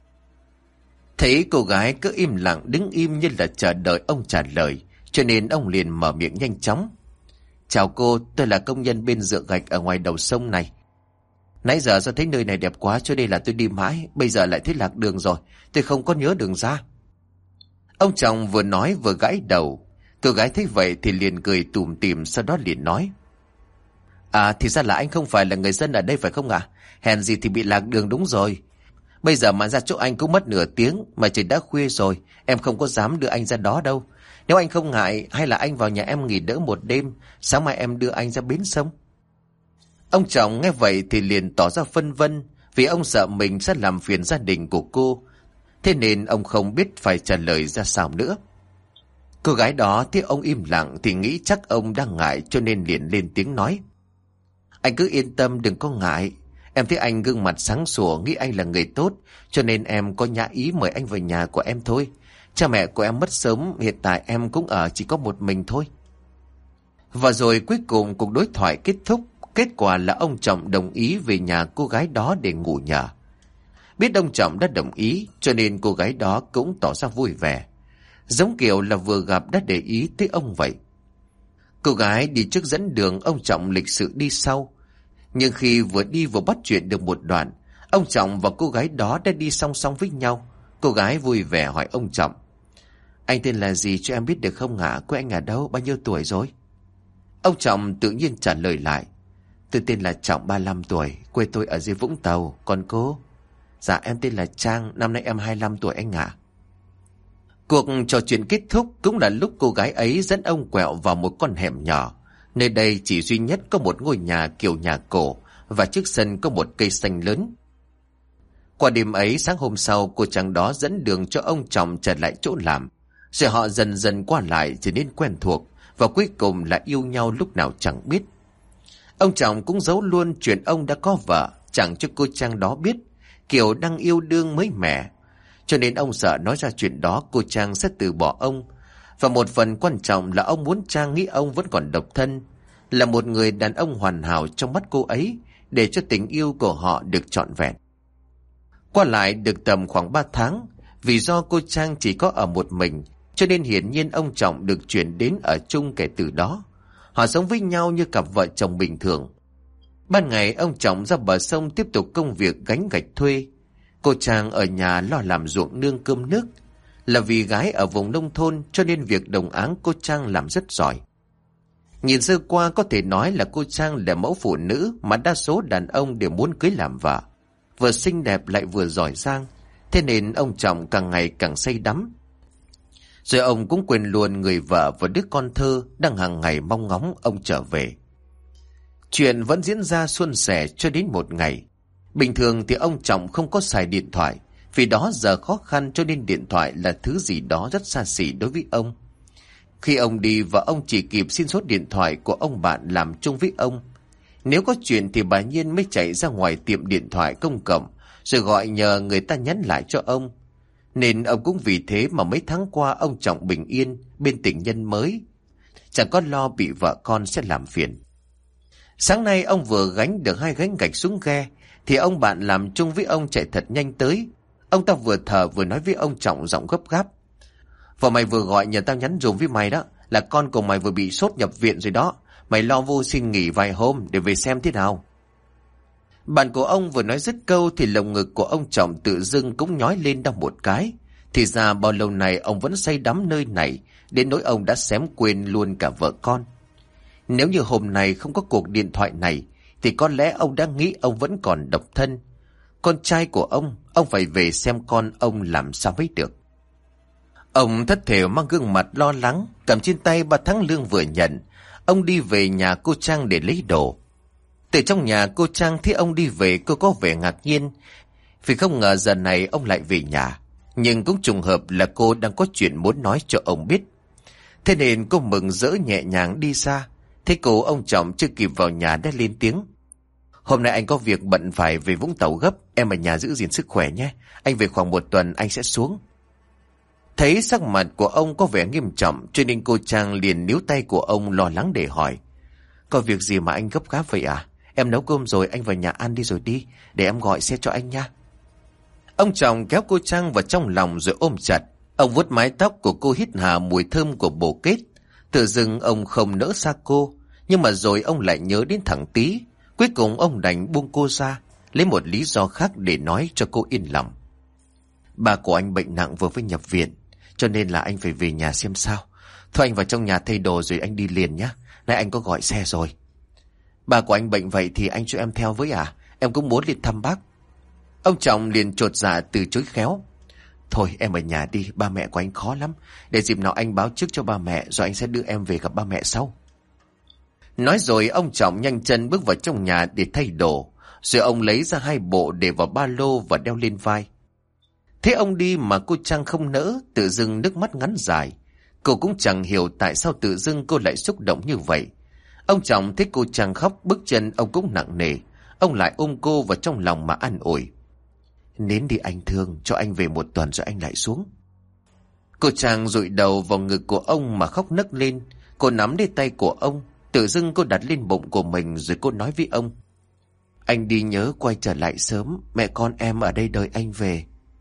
Thấy cô gái cứ im lặng đứng im như là chờ đợi ông trả lời, cho nên ông liền mở miệng nhanh chóng. Chào cô, tôi là công nhân bên dựa gạch ở ngoài đầu sông này. Nãy giờ tôi thấy nơi này đẹp quá cho nên là tôi đi mãi, bây giờ lại thấy lạc đường rồi, tôi không có nhớ đường ra. Ông chồng vừa nói vừa gãi đầu. Cô gái thấy vậy thì liền cười tủm tỉm, sau đó liền nói. À, thì ra là anh không phải là người dân ở đây phải không ạ? Hèn gì thì bị lạc đường đúng rồi. Bây giờ mà ra chỗ anh cũng mất nửa tiếng, mà trời đã khuya rồi, em không có dám đưa anh ra đó đâu. Nếu anh không ngại, hay là anh vào nhà em nghỉ đỡ một đêm, sáng mai em đưa anh ra bến sông. Ông chồng nghe vậy thì liền tỏ ra phân vân, vì ông sợ mình sẽ làm phiền gia đình của cô. Thế nên ông không biết phải trả lời ra sao nữa. Cô gái đó thấy ông im lặng thì nghĩ chắc ông đang ngại, cho nên liền lên tiếng nói. Anh cứ yên tâm, đừng có ngại. Em thấy anh gương mặt sáng sủa, nghĩ anh là người tốt, cho nên em có nhã ý mời anh vào nhà của em thôi. Cha mẹ của em mất sớm, hiện tại em cũng ở chỉ có một mình thôi. Và rồi cuối cùng cuộc đối thoại kết thúc. Kết quả là ông Trọng đồng ý về nhà cô gái đó để ngủ nhờ. Biết ông Trọng đã đồng ý, cho nên cô gái đó cũng tỏ ra vui vẻ, giống kiểu là vừa gặp đã để ý tới ông vậy. Cô gái đi trước dẫn đường, ông Trọng lịch sự đi sau. Nhưng khi vừa đi vừa bắt chuyện được một đoạn, ông Trọng và cô gái đó đã đi song song với nhau. Cô gái vui vẻ hỏi ông Trọng. Anh tên là gì cho em biết được không ạ? Quê anh ở đâu? Bao nhiêu tuổi rồi? Ông Trọng tự nhiên trả lời lại. Tôi tên là Trọng, 35 tuổi, quê tôi ở dưới Vũng Tàu. Còn cô? Dạ em tên là Trang, năm nay em 25 tuổi anh ạ. Cuộc trò chuyện kết thúc cũng là lúc cô gái ấy dẫn ông quẹo vào một con hẻm nhỏ. Nơi đây chỉ duy nhất có một ngôi nhà kiểu nhà cổ, và trước sân có một cây xanh lớn. Qua đêm ấy, sáng hôm sau, cô Trang đó dẫn đường cho ông Trọng trở lại chỗ làm. Rồi họ dần dần qua lại trở nên quen thuộc, và cuối cùng là yêu nhau lúc nào chẳng biết. Ông Trọng cũng giấu luôn chuyện ông đã có vợ, chẳng cho cô Trang đó biết, kiểu đang yêu đương mới mẻ. Cho nên ông sợ nói ra chuyện đó cô Trang sẽ từ bỏ ông. Và một phần quan trọng là ông muốn Trang nghĩ ông vẫn còn độc thân, là một người đàn ông hoàn hảo trong mắt cô ấy, để cho tình yêu của họ được trọn vẹn. Qua lại được tầm khoảng 3 tháng, vì do cô Trang chỉ có ở một mình, cho nên hiển nhiên ông Trọng được chuyển đến ở chung kể từ đó. Họ sống với nhau như cặp vợ chồng bình thường. Ban ngày ông Trọng ra bờ sông tiếp tục công việc gánh gạch thuê. Cô Trang ở nhà lo làm ruộng nương cơm nước. Là vì gái ở vùng nông thôn cho nên việc đồng áng cô Trang làm rất giỏi. Nhìn sơ qua có thể nói là cô Trang là mẫu phụ nữ mà đa số đàn ông đều muốn cưới làm vợ. Vừa xinh đẹp lại vừa giỏi giang. Thế nên ông Trọng càng ngày càng say đắm. Rồi ông cũng quên luôn người vợ và đứa con thơ đang hàng ngày mong ngóng ông trở về. Chuyện vẫn diễn ra suôn sẻ cho đến một ngày. Bình thường thì ông Trọng không có xài điện thoại, vì đó giờ khó khăn cho nên điện thoại là thứ gì đó rất xa xỉ đối với ông. Khi ông đi và ông chỉ kịp xin số điện thoại của ông bạn làm chung với ông. Nếu có chuyện thì bà Nhiên mới chạy ra ngoài tiệm điện thoại công cộng rồi gọi nhờ người ta nhắn lại cho ông. Nên ông cũng vì thế mà mấy tháng qua ông Trọng bình yên bên tình nhân mới, chẳng có lo bị vợ con sẽ làm phiền. Sáng nay ông vừa gánh được 2 gánh gạch xuống ghe thì ông bạn làm chung với ông chạy thật nhanh tới. Ông ta vừa thở vừa nói với ông Trọng giọng gấp gáp: "Vợ mày vừa gọi nhờ tao nhắn dùm với mày đó, là con của mày vừa bị sốt nhập viện rồi đó. Mày lo vô xin nghỉ vài hôm để về xem thế nào." Bạn của ông vừa nói dứt câu thì lồng ngực của ông Trọng tự dưng cũng nhói lên đau một cái. Thì ra bao lâu này ông vẫn say đắm nơi này, đến nỗi ông đã xém quên luôn cả vợ con. Nếu như hôm nay không có cuộc điện thoại này thì có lẽ ông đã nghĩ ông vẫn còn độc thân. Con trai của ông phải về xem con ông làm sao mới được. Ông thất thểu mang gương mặt lo lắng, cầm trên tay 3 tháng lương vừa nhận. Ông đi về nhà cô Trang để lấy đồ. Từ trong nhà cô Trang thấy ông đi về, cô có vẻ ngạc nhiên, vì không ngờ giờ này ông lại về nhà. Nhưng cũng trùng hợp là cô đang có chuyện muốn nói cho ông biết. Thế nên cô mừng rỡ nhẹ nhàng đi ra. Thế cô ông Trọng chưa kịp vào nhà đã lên tiếng: "Hôm nay anh có việc bận phải về Vũng Tàu gấp, em ở nhà giữ gìn sức khỏe nhé. Anh về khoảng 1 tuần anh sẽ xuống." Thấy sắc mặt của ông có vẻ nghiêm trọng cho nên cô Trang liền níu tay của ông lo lắng để hỏi: "Có việc gì mà anh gấp gáp vậy à? Em nấu cơm rồi, anh vào nhà ăn đi rồi đi, để em gọi xe cho anh nha." Ông Trọng kéo cô Trang vào trong lòng rồi ôm chặt. Ông vuốt mái tóc của cô hít hà mùi thơm của bồ kết. Tự dưng ông không nỡ xa cô, nhưng mà rồi ông lại nhớ đến thằng Tý. Cuối cùng ông đành buông cô ra, lấy một lý do khác để nói cho cô yên lòng. "Ba của anh bệnh nặng vừa mới nhập viện, cho nên là anh phải về nhà xem sao. Thôi anh vào trong nhà thay đồ rồi anh đi liền nhé. Nãy anh có gọi xe rồi." "Ba của anh bệnh vậy thì anh cho em theo với à? Em cũng muốn lên thăm bác." Ông Trọng liền chột dạ từ chối khéo: "Thôi em ở nhà đi, ba mẹ của anh khó lắm. Để dịp nào anh báo trước cho ba mẹ, rồi anh sẽ đưa em về gặp ba mẹ sau." Nói rồi ông Trọng nhanh chân bước vào trong nhà để thay đồ. Rồi ông lấy ra 2 bộ để vào ba lô và đeo lên vai. Thế ông đi mà cô Trang không nỡ, tự dưng nước mắt ngắn dài. Cô cũng chẳng hiểu tại sao tự dưng cô lại xúc động như vậy. Ông Trọng thấy cô Trang khóc, bước chân ông cũng nặng nề. Ông lại ôm cô vào trong lòng mà an ủi: "Nín đi anh thương, cho anh về 1 tuần rồi anh lại xuống." Cô Trang dụi đầu vào ngực của ông mà khóc nấc lên. Cô nắm lấy tay của ông, tự dưng cô đặt lên bụng của mình rồi cô nói với ông: "Anh đi nhớ quay trở lại sớm, mẹ con em ở đây đợi anh về."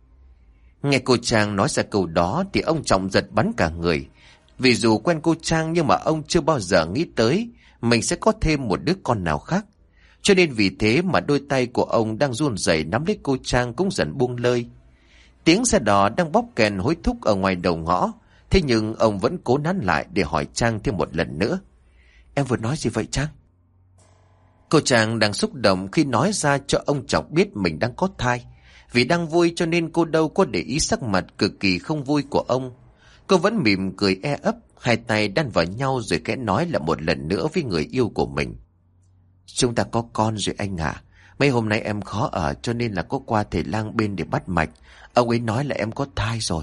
Nghe cô Trang nói ra câu đó thì ông Trọng giật bắn cả người. Vì dù quen cô Trang nhưng mà ông chưa bao giờ nghĩ tới mình sẽ có thêm một đứa con nào khác. Cho nên vì thế mà đôi tay của ông đang run rẩy nắm lấy cô Trang cũng dần buông lơi. Tiếng xe đò đang bóp kèn hối thúc ở ngoài đầu ngõ. Thế nhưng ông vẫn cố nán lại để hỏi Trang thêm một lần nữa: "Em vừa nói gì vậy Trang?" Cô chàng đang xúc động khi nói ra cho ông Trọng biết mình đang có thai. Vì đang vui cho nên cô đâu có để ý sắc mặt cực kỳ không vui của ông. Cô vẫn mỉm cười e ấp, hai tay đan vào nhau rồi khẽ nói lại một lần nữa với người yêu của mình. Chúng ta có con rồi anh ạ. Mấy hôm nay em khó ở cho nên là có qua thầy lang bên để bắt mạch. Ông ấy nói là em có thai rồi.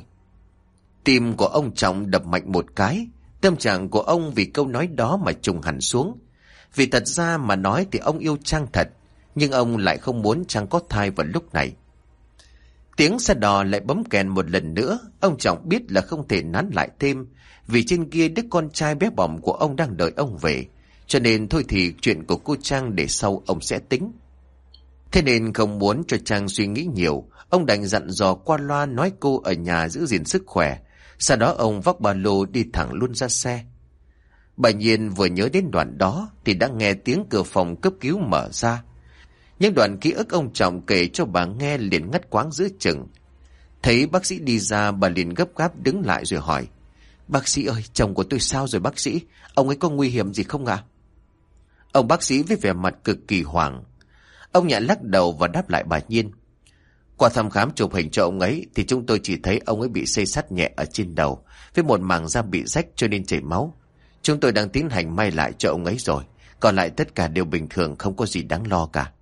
Tim của ông Trọng đập mạnh một cái. Tâm trạng của ông vì câu nói đó mà trùng hẳn xuống. Vì thật ra mà nói thì ông yêu Trang thật, nhưng ông lại không muốn Trang có thai vào lúc này. Tiếng xe đò lại bấm kèn một lần nữa. Ông Trọng biết là không thể nán lại thêm, vì trên kia đứa con trai bé bỏng của ông đang đợi ông về. Cho nên thôi thì chuyện của cô Trang để sau ông sẽ tính. Thế nên không muốn cho Trang suy nghĩ nhiều, ông đành dặn dò qua loa nói cô ở nhà giữ gìn sức khỏe. Sau đó ông vác ba lô đi thẳng luôn ra xe. Bà Nhiên vừa nhớ đến đoạn đó thì đã nghe tiếng cửa phòng cấp cứu mở ra. Những đoạn ký ức ông Trọng kể cho bà nghe liền ngắt quãng giữa chừng. Thấy bác sĩ đi ra, bà liền gấp gáp đứng lại rồi hỏi: Bác sĩ ơi, chồng của tôi sao rồi bác sĩ? Ông ấy có nguy hiểm gì không ạ? Ông bác sĩ với vẻ mặt cực kỳ hoảng. Ông nhẹ lắc đầu và đáp lại bà Nhiên: Qua thăm khám chụp hình cho ông ấy thì chúng tôi chỉ thấy ông ấy bị xây xát nhẹ ở trên đầu, với một màng da bị rách cho nên chảy máu. Chúng tôi đang tiến hành may lại cho ông ấy rồi. Còn lại tất cả đều bình thường, không có gì đáng lo cả.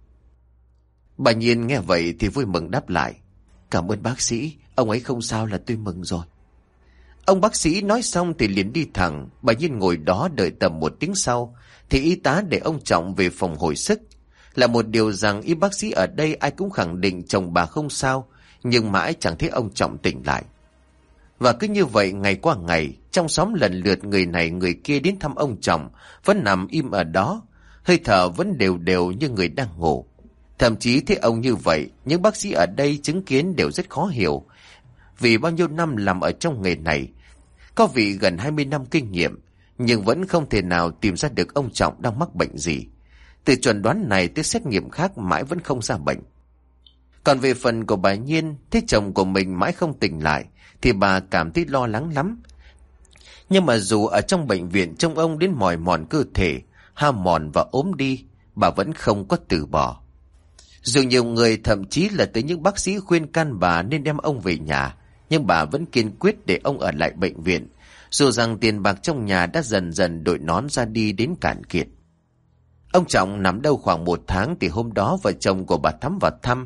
Bà Nhiên nghe vậy thì vui mừng đáp lại: Cảm ơn bác sĩ, ông ấy không sao là tôi mừng rồi. Ông bác sĩ nói xong thì liền đi thẳng. Bà Nhiên ngồi đó đợi tầm 1 tiếng sau thì y tá để ông Trọng về phòng hồi sức. Là một điều rằng y bác sĩ ở đây ai cũng khẳng định chồng bà không sao, nhưng mãi chẳng thấy ông Trọng tỉnh lại. Và cứ như vậy ngày qua ngày, trong xóm lần lượt người này người kia đến thăm ông Trọng, vẫn nằm im ở đó, hơi thở vẫn đều đều như người đang ngủ. Thậm chí thấy ông như vậy, những bác sĩ ở đây chứng kiến đều rất khó hiểu. Vì bao nhiêu năm làm ở trong nghề này, có vị gần 20 năm kinh nghiệm, nhưng vẫn không thể nào tìm ra được ông Trọng đang mắc bệnh gì. Từ chuẩn đoán này tới xét nghiệm khác mãi vẫn không ra bệnh. Còn về phần của bà Nhiên, thấy chồng của mình mãi không tỉnh lại thì bà cảm thấy lo lắng lắm. Nhưng mà dù ở trong bệnh viện trông ông đến mỏi mòn cơ thể, hao mòn và ốm đi, bà vẫn không có từ bỏ. Dù nhiều người thậm chí là tới những bác sĩ khuyên can bà nên đem ông về nhà, nhưng bà vẫn kiên quyết để ông ở lại bệnh viện, dù rằng tiền bạc trong nhà đã dần dần đội nón ra đi đến cạn kiệt. Ông Trọng nằm đâu khoảng 1 tháng thì hôm đó vợ chồng của bà Thắm vào thăm.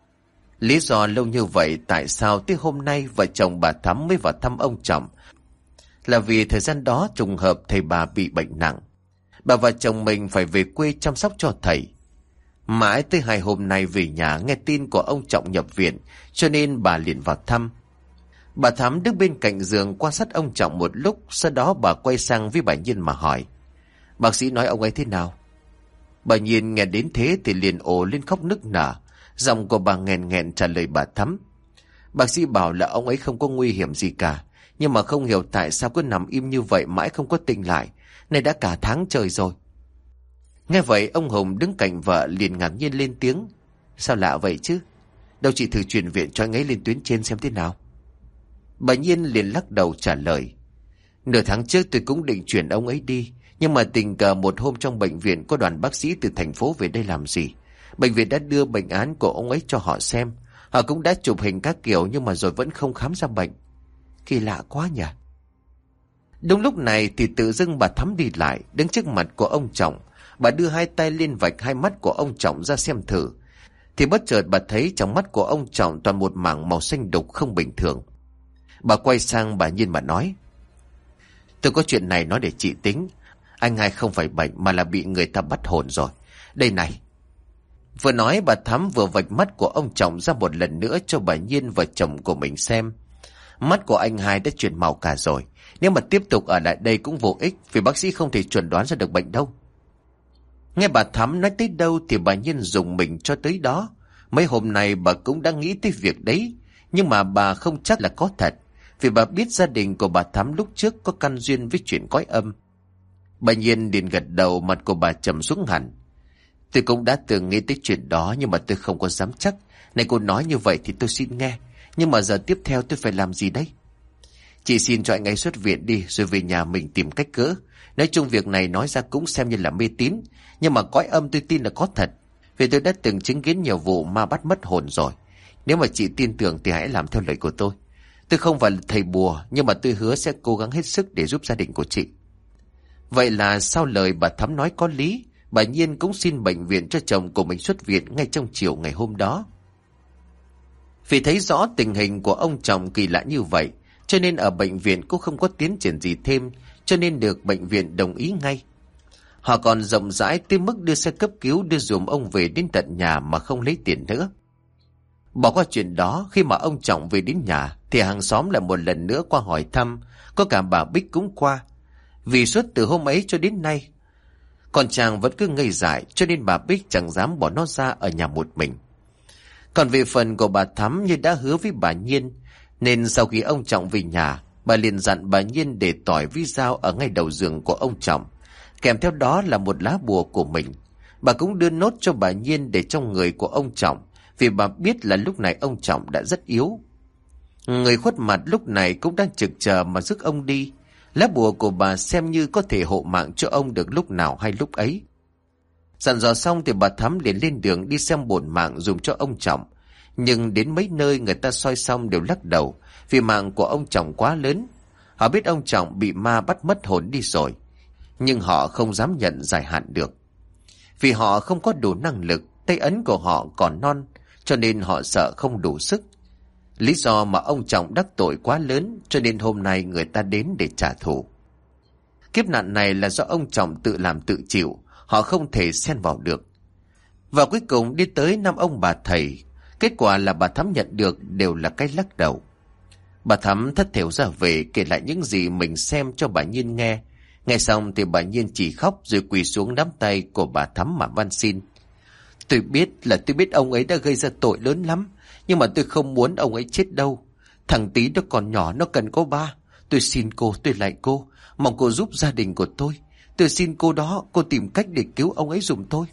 Lý do lâu như vậy tại sao tới hôm nay vợ chồng bà Thắm mới vào thăm ông Trọng là vì thời gian đó trùng hợp thầy bà bị bệnh nặng. Bà và chồng mình phải về quê chăm sóc cho thầy. Mãi tới 2 hôm nay về nhà nghe tin của ông Trọng nhập viện, cho nên bà liền vào thăm. Bà Thắm đứng bên cạnh giường quan sát ông Trọng một lúc, sau đó bà quay sang với bà Nhiên mà hỏi: Bác sĩ nói ông ấy thế nào? Bà Nhiên nghe đến thế thì liền ồ lên khóc nức nở. Giọng của bà nghẹn nghẹn trả lời bà Thắm: Bác sĩ bảo là ông ấy không có nguy hiểm gì cả, nhưng mà không hiểu tại sao cứ nằm im như vậy mãi không có tỉnh lại, này đã cả tháng trời rồi. Nghe vậy ông Hùng đứng cạnh vợ liền ngạc nhiên lên tiếng: Sao lạ vậy chứ? Đâu chị thử chuyển viện cho anh ấy lên tuyến trên xem thế nào. Bà Nhiên liền lắc đầu trả lời: Nửa tháng trước tôi cũng định chuyển ông ấy đi, nhưng mà tình cờ một hôm trong bệnh viện có đoàn bác sĩ từ thành phố về đây làm gì. Bệnh viện đã đưa bệnh án của ông ấy cho họ xem. Họ cũng đã chụp hình các kiểu nhưng mà rồi vẫn không khám ra bệnh. Kỳ lạ quá nhỉ. Đúng lúc này thì tự dưng bà Thắm đi lại, đứng trước mặt của ông Trọng. Bà đưa hai tay lên vạch hai mắt của ông Trọng ra xem thử. Thì bất chợt bà thấy trong mắt của ông Trọng toàn một mảng màu xanh đục không bình thường. Bà quay sang bà Nhiên mà nói: Tôi có chuyện này nói để chị tính. Anh hai không phải bệnh mà là bị người ta bắt hồn rồi. Đây này. Vừa nói bà Thắm vừa vạch mắt của ông Trọng ra một lần nữa cho bà Nhiên và chồng của mình xem. Mắt của anh hai đã chuyển màu cả rồi. Nếu mà tiếp tục ở lại đây cũng vô ích, vì bác sĩ không thể chuẩn đoán ra được bệnh đâu. Nghe bà Thắm nói tới đâu thì bà Nhiên dùng mình cho tới đó. Mấy hôm nay bà cũng đã nghĩ tới việc đấy, nhưng mà bà không chắc là có thật, vì bà biết gia đình của bà Thắm lúc trước có căn duyên với chuyện cõi âm. Bà Nhiên liền gật đầu, mặt của bà trầm xuống hẳn. Tôi cũng đã từng nghĩ tới chuyện đó, nhưng mà tôi không có dám chắc. Này cô nói như vậy thì tôi xin nghe, nhưng mà giờ tiếp theo tôi phải làm gì đấy? Chị xin cho anh ấy xuất viện đi rồi về nhà mình tìm cách gỡ. Nói chung việc này nói ra cũng xem như là mê tín, nhưng mà cõi âm tôi tin là có thật. Vì tôi đã từng chứng kiến nhiều vụ ma bắt mất hồn rồi. Nếu mà chị tin tưởng thì hãy làm theo lời của tôi. Tôi không phải là thầy bùa, nhưng mà tôi hứa sẽ cố gắng hết sức để giúp gia đình của chị. Vậy là sau lời bà Thắm nói có lý, bà Nhiên cũng xin bệnh viện cho chồng của mình xuất viện ngay trong chiều ngày hôm đó. Vì thấy rõ tình hình của ông chồng kỳ lạ như vậy, cho nên ở bệnh viện cũng không có tiến triển gì thêm, cho nên được bệnh viện đồng ý ngay. Họ còn rộng rãi tới mức đưa xe cấp cứu đưa dùm ông về đến tận nhà mà không lấy tiền nữa. Bỏ qua chuyện đó, khi mà ông Trọng về đến nhà thì hàng xóm lại một lần nữa qua hỏi thăm, có cả bà Bích cũng qua. Vì suốt từ hôm ấy cho đến nay, con chàng vẫn cứ ngây dại, cho nên bà Bích chẳng dám bỏ nó ra ở nhà một mình. Còn về phần của bà Thắm, như đã hứa với bà Nhiên, nên sau khi ông Trọng về nhà, bà liền dặn bà Nhiên để tỏi với dao ở ngay đầu giường của ông Trọng, kèm theo đó là một lá bùa của mình. Bà cũng đưa nốt cho bà Nhiên để trong người của ông Trọng, vì bà biết là lúc này ông Trọng đã rất yếu. Người khuất mặt lúc này cũng đang trực chờ mà rước ông đi. Lá bùa của bà xem như có thể hộ mạng cho ông được lúc nào hay lúc ấy. Dặn dò xong thì bà Thắm liền lên đường đi xem bổn mạng dùng cho ông Trọng. Nhưng đến mấy nơi người ta soi xong đều lắc đầu, vì mạng của ông Trọng quá lớn. Họ biết ông Trọng bị ma bắt mất hồn đi rồi, nhưng họ không dám nhận giải hạn được. Vì họ không có đủ năng lực, tay ấn của họ còn non, cho nên họ sợ không đủ sức. Lý do mà ông Trọng đắc tội quá lớn, cho nên hôm nay người ta đến để trả thù. Kiếp nạn này là do ông Trọng tự làm tự chịu, họ không thể xen vào được. Và cuối cùng đi tới 5 ông bà thầy, kết quả là bà Thắm nhận được đều là cái lắc đầu. Bà Thắm thất thểu ra về kể lại những gì mình xem cho bà Nhiên nghe. Nghe xong thì bà Nhiên chỉ khóc rồi quỳ xuống nắm tay của bà Thắm mà van xin. Tôi biết ông ấy đã gây ra tội lớn lắm, nhưng mà tôi không muốn ông ấy chết đâu. Thằng Tí nó còn nhỏ, nó cần có ba. Tôi xin cô, tôi lạy cô, mong cô giúp gia đình của tôi. Tôi xin cô đó, cô tìm cách để cứu ông ấy giùm tôi.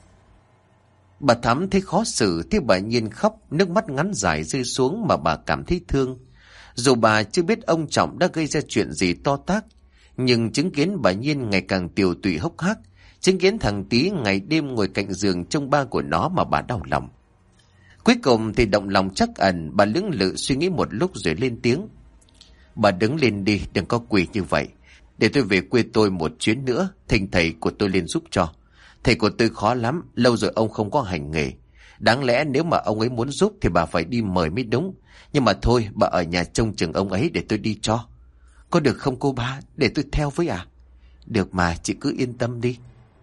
Bà Thắm thấy khó xử, thấy bà Nhiên khóc, nước mắt ngắn dài rơi xuống mà bà cảm thấy thương. Dù bà chưa biết ông Trọng đã gây ra chuyện gì to tát, nhưng chứng kiến bà Nhiên ngày càng tiều tụy hốc hác, chứng kiến thằng Tí ngày đêm ngồi cạnh giường trông ba của nó mà bà đau lòng. Cuối cùng thì động lòng trắc ẩn, bà lưỡng lự suy nghĩ một lúc rồi lên tiếng. Bà đứng lên đi, đừng có quỳ như vậy. Để tôi về quê tôi một chuyến nữa, thỉnh thầy của tôi lên giúp cho. Thầy của tôi khó lắm, lâu rồi ông không có hành nghề. Đáng lẽ nếu mà ông ấy muốn giúp thì bà phải đi mời mới đúng. Nhưng mà thôi, bà ở nhà trông chừng ông ấy để tôi đi cho. Có được không cô ba, để tôi theo với à? Được mà, chị cứ yên tâm đi.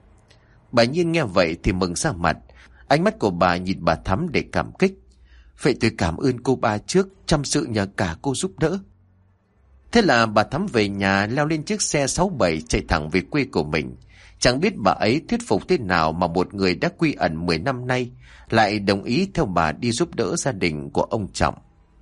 Bà Nhiên nghe vậy thì mừng ra mặt. Ánh mắt của bà nhìn bà Thắm để cảm kích. Vậy tôi cảm ơn cô ba trước, chăm sự nhờ cả cô giúp đỡ. Thế là bà Thắm về nhà, leo lên chiếc xe 67 chạy thẳng về quê của mình. Chẳng biết bà ấy thuyết phục thế nào mà một người đã quy ẩn 10 năm nay lại đồng ý theo bà đi giúp đỡ gia đình của ông Trọng.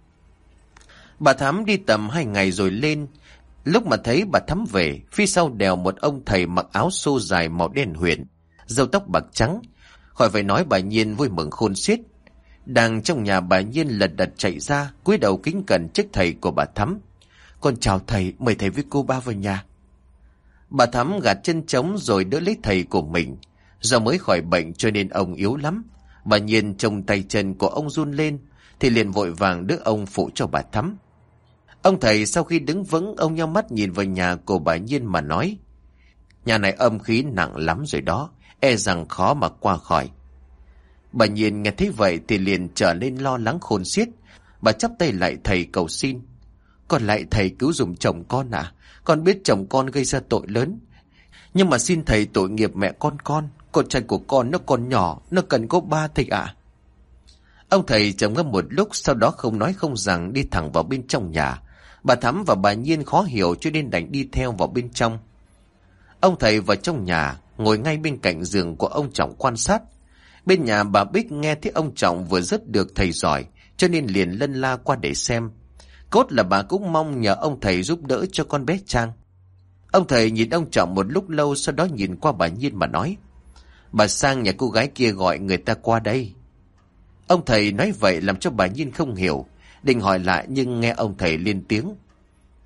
Bà Thắm đi tầm 2 ngày rồi lên. Lúc mà thấy bà Thắm về, phía sau đèo một ông thầy mặc áo xô dài màu đen huyền, râu tóc bạc trắng. Khỏi phải nói bà Nhiên vui mừng khôn xiết. Đang trong nhà bà Nhiên lật đật chạy ra, cúi đầu kính cẩn trước thầy của bà Thắm. Con chào thầy, mời thầy với cô ba vào nhà. Bà Thắm gạt chân trống rồi đỡ lấy thầy của mình. Do mới khỏi bệnh cho nên ông yếu lắm. Bà Nhiên trông tay chân của ông run lên thì liền vội vàng đỡ ông phụ cho bà Thắm. Ông thầy sau khi đứng vững, ông nhắm mắt nhìn vào nhà của bà Nhiên mà nói. Nhà này âm khí nặng lắm rồi đó, e rằng khó mà qua khỏi. Bà Nhiên nghe thấy vậy thì liền trở nên lo lắng khôn xiết. Bà chắp tay lại thầy cầu xin. Con lại thầy cứu giùm chồng con à? Con biết chồng con gây ra tội lớn, nhưng mà xin thầy tội nghiệp mẹ con trai của con nó còn nhỏ, nó cần có ba thầy ạ. Ông thầy trầm ngâm một lúc, sau đó không nói không rằng đi thẳng vào bên trong nhà. Bà Thắm và bà Nhiên khó hiểu cho nên đành đi theo vào bên trong. Ông thầy vào trong nhà, ngồi ngay bên cạnh giường của ông Trọng quan sát. Bên nhà bà Bích nghe thấy ông Trọng vừa dứt được thầy giỏi, cho nên liền lân la qua để xem. Cốt là bà cũng mong nhờ ông thầy giúp đỡ cho con bé Trang. Ông thầy nhìn ông Trọng một lúc lâu, sau đó nhìn qua bà Nhiên mà nói. Bà sang nhà cô gái kia gọi người ta qua đây. Ông thầy nói vậy làm cho bà Nhiên không hiểu, định hỏi lại nhưng nghe ông thầy lên tiếng.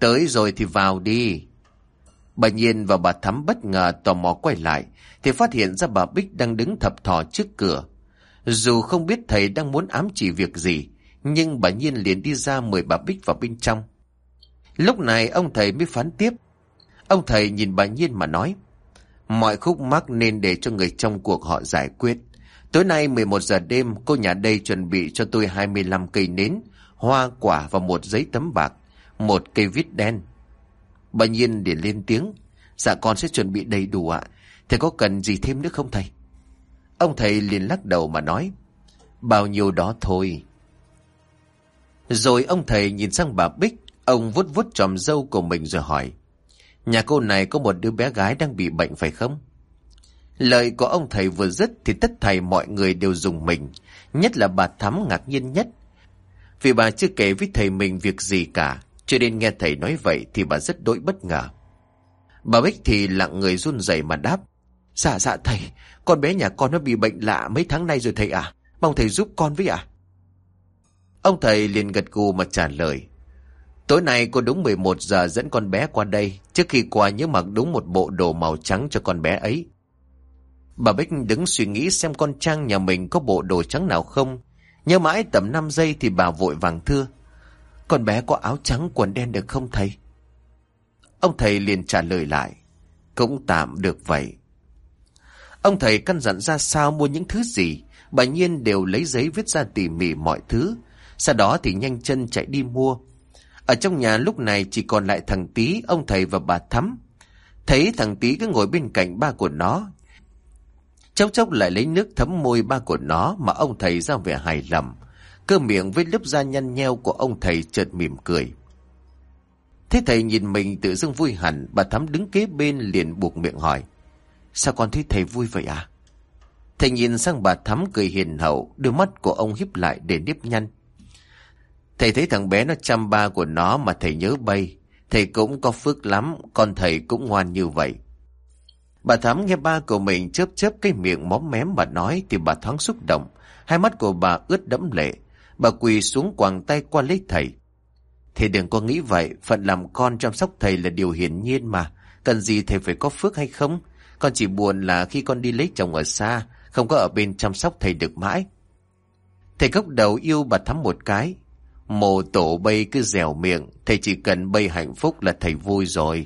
Tới rồi thì vào đi. Bà Nhiên và bà Thắm bất ngờ tò mò quay lại thì phát hiện ra bà Bích đang đứng thập thò trước cửa. Dù không biết thầy đang muốn ám chỉ việc gì, nhưng bà Nhiên liền đi ra mời bà Bích vào bên trong. Lúc này ông thầy mới phán tiếp. Ông thầy nhìn bà Nhiên mà nói: mọi khúc mắc nên để cho người trong cuộc họ giải quyết. Tối nay 11 giờ đêm, cô nhà đây chuẩn bị cho tôi 25 cây nến, hoa quả và một giấy tấm bạc, một cây viết đen. Bà Nhiên liền lên tiếng: dạ con sẽ chuẩn bị đầy đủ ạ. Thầy có cần gì thêm nữa không thầy? Ông thầy liền lắc đầu mà nói: bao nhiêu đó thôi. Rồi ông thầy nhìn sang bà Bích. Ông vuốt vuốt chòm râu của mình rồi hỏi: nhà cô này có một đứa bé gái đang bị bệnh phải không? Lời của ông thầy vừa dứt thì tất thảy mọi người đều rùng mình, nhất là bà Thắm ngạc nhiên nhất. Vì bà chưa kể với thầy mình việc gì cả, cho nên nghe thầy nói vậy thì bà rất đỗi bất ngờ. Bà Bích thì lặng người run rẩy mà đáp: dạ thầy, con bé nhà con nó bị bệnh lạ mấy tháng nay rồi thầy ạ. Mong thầy giúp con với ạ. Ông thầy liền gật gù mà trả lời: tối nay cô đúng 11 giờ dẫn con bé qua đây. Trước khi qua nhớ mặc đúng một bộ đồ màu trắng cho con bé ấy. Bà Bích đứng suy nghĩ xem con Trang nhà mình có bộ đồ trắng nào không. Nhớ mãi tầm 5 giây thì bà vội vàng thưa: con bé có áo trắng quần đen được không thầy? Ông thầy liền trả lời lại: cũng tạm được vậy. Ông thầy căn dặn ra sao mua những thứ gì, bà Nhiên đều lấy giấy viết ra tỉ mỉ mọi thứ. Sau đó thì nhanh chân chạy đi mua. Ở trong nhà lúc này chỉ còn lại thằng Tý, ông thầy và bà Thắm. Thấy thằng Tý cứ ngồi bên cạnh ba của nó, chốc chốc lại lấy nước thấm môi ba của nó mà ông thầy ra vẻ hài lòng. Cơ miệng với lớp da nhăn nheo của ông thầy chợt mỉm cười. Thế thầy nhìn mình tự dưng vui hẳn. Bà Thắm đứng kế bên liền buộc miệng hỏi: sao con thấy thầy vui vậy à? Thầy nhìn sang bà Thắm cười hiền hậu, đôi mắt của ông híp lại để nếp nhăn. Thầy thấy thằng bé nó chăm ba của nó mà thầy nhớ bay. Thầy cũng có phước lắm, con thầy cũng ngoan như vậy. Bà Thắm nghe ba của mình chớp chớp cái miệng móm mém mà nói thì bà thoáng xúc động. Hai mắt của bà ướt đẫm lệ. Bà quỳ xuống quàng tay qua lấy thầy. Thầy đừng có nghĩ vậy, phận làm con chăm sóc thầy là điều hiển nhiên mà. Cần gì thầy phải có phước hay không? Con chỉ buồn là khi con đi lấy chồng ở xa, không có ở bên chăm sóc thầy được mãi. Thầy gốc đầu yêu bà Thắm một cái. Mồ tổ bây cứ dẻo miệng, thầy chỉ cần bây hạnh phúc là thầy vui rồi.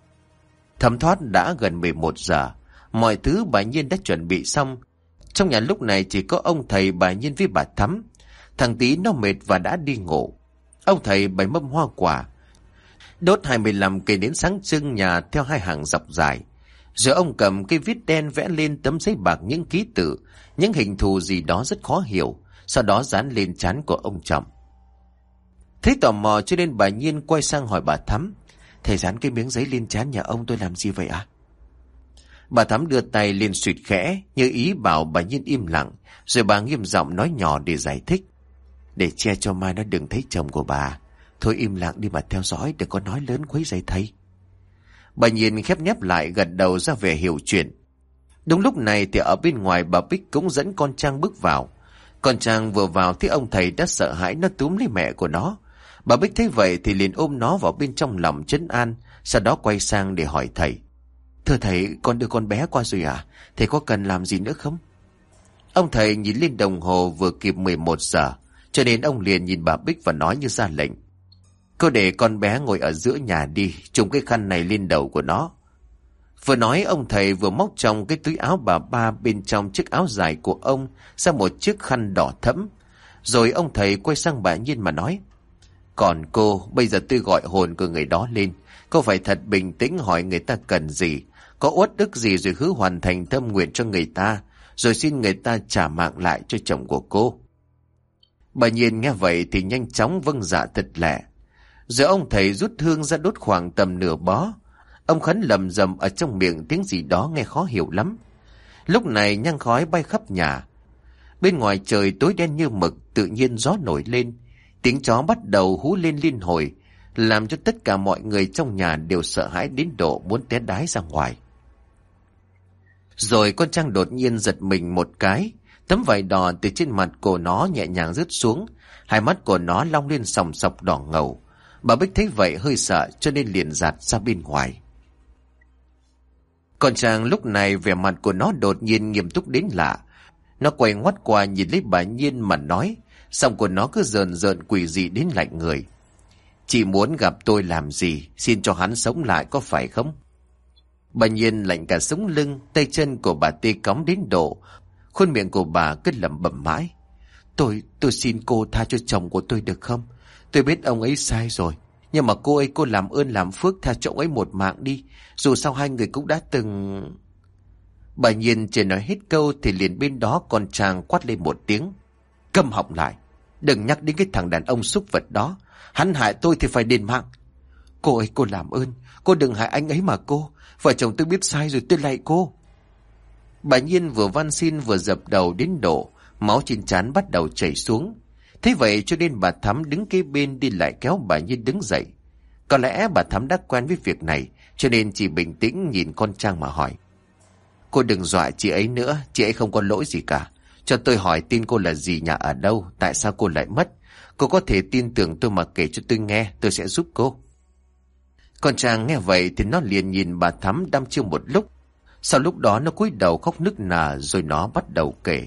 Thấm thoát đã gần 11 giờ. Mọi thứ bà Nhiên đã chuẩn bị xong. Trong nhà lúc này chỉ có ông thầy, bà Nhiên với bà Thắm. Thằng Tý nó mệt và đã đi ngủ. Ông thầy bày mâm hoa quả, đốt 25 cây nến sáng trưng nhà theo hai hàng dọc dài. Rồi ông cầm cây viết đen vẽ lên tấm giấy bạc những ký tự, những hình thù gì đó rất khó hiểu, sau đó dán lên trán của ông Trọng. Thấy tò mò cho nên bà Nhiên quay sang hỏi bà Thắm: thầy dán cái miếng giấy lên trán nhà ông tôi làm gì vậy ạ? Bà Thắm đưa tay lên suýt khẽ, như ý bảo bà Nhiên im lặng, rồi bà nghiêm giọng nói nhỏ để giải thích: để che cho mai nó đừng thấy chồng của bà. Thôi im lặng đi mà theo dõi, đừng có nói lớn quấy rầy thầy. Bà Nhiên khép nép lại gật đầu ra vẻ hiểu chuyện. Đúng lúc này thì ở bên ngoài bà Bích cũng dẫn con Trang bước vào. Con Trang vừa vào thì ông thầy đã sợ hãi, nó túm lấy mẹ của nó. Bà Bích thấy vậy thì liền ôm nó vào bên trong lòng trấn an, sau đó quay sang để hỏi thầy: thưa thầy, con đưa con bé qua rồi à? Thầy có cần làm gì nữa không? Ông thầy nhìn lên đồng hồ vừa kịp 11 giờ, cho nên ông liền nhìn bà Bích và nói như ra lệnh: cô để con bé ngồi ở giữa nhà đi, trùm cái khăn này lên đầu của nó. Vừa nói ông thầy vừa móc trong cái túi áo bà ba bên trong chiếc áo dài của ông ra một chiếc khăn đỏ thẫm. Rồi ông thầy quay sang bà Nhiên mà nói: còn cô, bây giờ tôi gọi hồn của người đó lên. Cô phải thật bình tĩnh hỏi người ta cần gì, có uất ức gì rồi hứa hoàn thành tâm nguyện cho người ta, rồi xin người ta trả mạng lại cho chồng của cô. Bà Nhiên nghe vậy thì nhanh chóng vâng dạ thật lẹ. Rồi ông thầy rút hương ra đốt khoảng tầm nửa bó. Ông khấn lầm rầm ở trong miệng tiếng gì đó nghe khó hiểu lắm. Lúc này nhang khói bay khắp nhà. Bên ngoài trời tối đen như mực, tự nhiên gió nổi lên. Tiếng chó bắt đầu hú lên liên hồi, làm cho tất cả mọi người trong nhà đều sợ hãi đến độ muốn té đái ra ngoài. Rồi con Trang đột nhiên giật mình một cái. Tấm vải đỏ từ trên mặt của nó nhẹ nhàng rớt xuống. Hai mắt của nó long lên sòng sọc đỏ ngầu. Bà Bích thấy vậy hơi sợ cho nên liền giạt ra bên ngoài. Con Trang lúc này vẻ mặt của nó đột nhiên nghiêm túc đến lạ. Nó quay ngoắt qua nhìn lấy bà Nhiên mà nói, giọng của nó cứ rờn rợn quỷ dị đến lạnh người. Chị muốn gặp tôi làm gì? Xin cho hắn sống lại có phải không? Bà Nhiên lạnh cả sống lưng, tay chân của bà tê cóng đến độ khuôn miệng của bà cứ lẩm bẩm mãi. Tôi xin cô tha cho chồng của tôi được không? Tôi biết ông ấy sai rồi, nhưng mà cô làm ơn làm phước tha cho ông ấy một mạng đi. Dù sao hai người cũng đã từng... Bà Nhiên chưa nói hết câu thì liền bên đó con Trang quát lên một tiếng. Câm họng lại, đừng nhắc đến cái thằng đàn ông súc vật đó. Hắn hại tôi thì phải đền mạng. Cô làm ơn, cô đừng hại anh ấy mà cô. Vợ chồng tôi biết sai rồi, tôi lạy cô. Bà Nhiên vừa van xin vừa dập đầu đến độ máu trên trán bắt đầu chảy xuống. Thế vậy cho nên bà Thắm đứng kế bên đi lại kéo bà Nhiên đứng dậy. Có lẽ bà Thắm đã quen với việc này cho nên chỉ bình tĩnh nhìn con Trang mà hỏi. Cô đừng dọa chị ấy nữa, chị ấy không có lỗi gì cả. Cho tôi hỏi tin cô là gì, nhà ở đâu, tại sao cô lại mất? Cô có thể tin tưởng tôi mà kể cho tôi nghe, tôi sẽ giúp cô. Con Trang nghe vậy thì nó liền nhìn bà Thắm đăm chiêu một lúc. Sau lúc đó nó cúi đầu khóc nức nở rồi nó bắt đầu kể.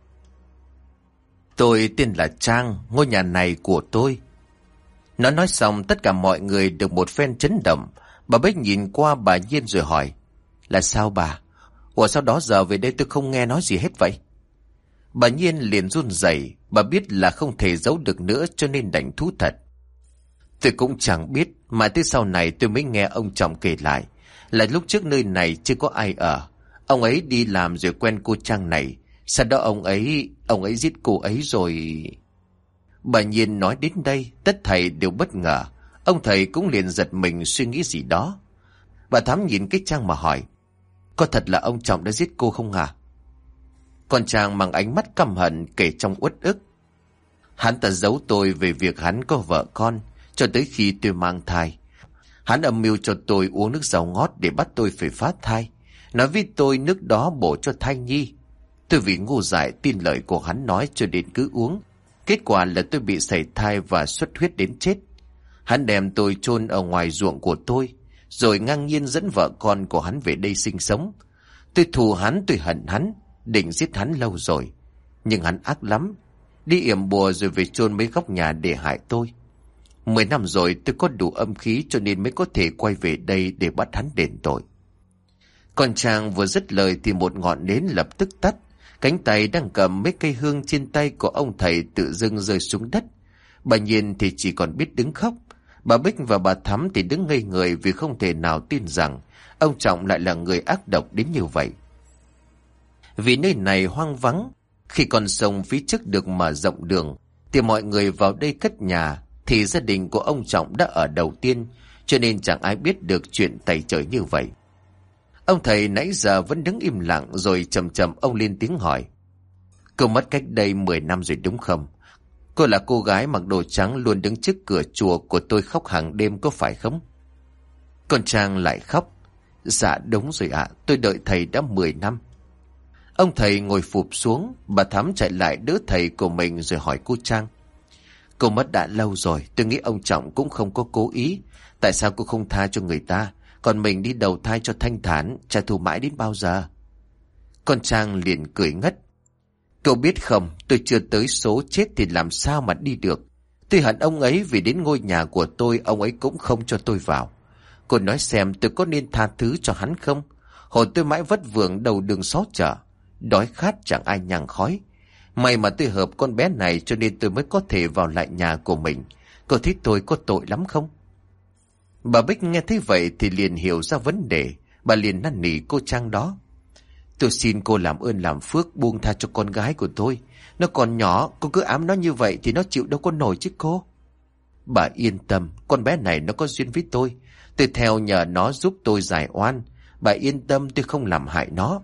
Tôi tên là Trang, ngôi nhà này của tôi. Nó nói xong tất cả mọi người được một phen chấn động. Bà Bích nhìn qua bà Nhiên rồi hỏi. Là sao bà? Ủa sao đó giờ về đây tôi không nghe nói gì hết vậy? Bà Nhiên liền run rẩy, bà biết là không thể giấu được nữa cho nên đành thú thật. Tôi cũng chẳng biết, mà tới sau này tôi mới nghe ông chồng kể lại. Là lúc trước nơi này chưa có ai ở. Ông ấy đi làm rồi quen cô Trang này. Sau đó ông ấy giết cô ấy rồi... Bà Nhiên nói đến đây, tất thầy đều bất ngờ. Ông thầy cũng liền giật mình suy nghĩ gì đó. Bà Thắm nhìn cái Trang mà hỏi. Có thật là ông chồng đã giết cô không hả? Con Trang bằng ánh mắt căm hận kể trong uất ức. Hắn ta giấu tôi về việc hắn có vợ con, cho tới khi tôi mang thai. Hắn âm mưu cho tôi uống nước dầu ngót để bắt tôi phải phá thai. Nói với tôi nước đó bổ cho thai nhi. Tôi vì ngu dại tin lời của hắn nói cho đến cứ uống. Kết quả là tôi bị sảy thai và xuất huyết đến chết. Hắn đem tôi chôn ở ngoài ruộng của tôi, rồi ngang nhiên dẫn vợ con của hắn về đây sinh sống. Tôi thù hắn, tôi hận hắn, định giết hắn lâu rồi. Nhưng hắn ác lắm, đi yểm bùa rồi về chôn mấy góc nhà để hại tôi. 10 năm rồi tôi có đủ âm khí cho nên mới có thể quay về đây để bắt hắn đền tội. Con Trang vừa dứt lời thì một ngọn nến lập tức tắt. Cánh tay đang cầm mấy cây hương trên tay của ông thầy tự dưng rơi xuống đất. Bà Nhiên thì chỉ còn biết đứng khóc. Bà Bích và bà Thắm thì đứng ngây người vì không thể nào tin rằng ông Trọng lại là người ác độc đến như vậy. Vì nơi này hoang vắng, khi con sông phía trước được mở rộng đường thì mọi người vào đây cất nhà, thì gia đình của ông Trọng đã ở đầu tiên, cho nên chẳng ai biết được chuyện tày trời như vậy. Ông thầy nãy giờ vẫn đứng im lặng rồi chậm chậm ông lên tiếng hỏi. Cô mất cách đây 10 năm rồi đúng không? Cô là cô gái mặc đồ trắng luôn đứng trước cửa chùa của tôi khóc hàng đêm có phải không? Con Trang lại khóc. Dạ đúng rồi ạ, tôi đợi thầy đã 10 năm. Ông thầy ngồi phụp xuống, bà Thắm chạy lại đỡ thầy của mình rồi hỏi cô Trang. Cô mất đã lâu rồi, tôi nghĩ ông Trọng cũng không có cố ý. Tại sao cô không tha cho người ta? Còn mình đi đầu thai cho thanh thản, trả thù mãi đến bao giờ? Con Trang liền cười ngất. Cậu biết không, tôi chưa tới số chết thì làm sao mà đi được. Tôi hận ông ấy vì đến ngôi nhà của tôi, ông ấy cũng không cho tôi vào. Cô nói xem tôi có nên tha thứ cho hắn không? Hồi tôi mãi vất vưởng đầu đường xó chợ, đói khát chẳng ai nhang khói. May mà tôi hợp con bé này cho nên tôi mới có thể vào lại nhà của mình. Cô thấy tôi có tội lắm không? Bà Bích nghe thấy vậy thì liền hiểu ra vấn đề. Bà liền năn nỉ cô Trang đó. Tôi xin cô làm ơn làm phước buông tha cho con gái của tôi. Nó còn nhỏ, cô cứ ám nó như vậy thì nó chịu đâu có nổi chứ cô. Bà yên tâm, con bé này nó có duyên với tôi. Tôi theo nhờ nó giúp tôi giải oan. Bà yên tâm, tôi không làm hại nó.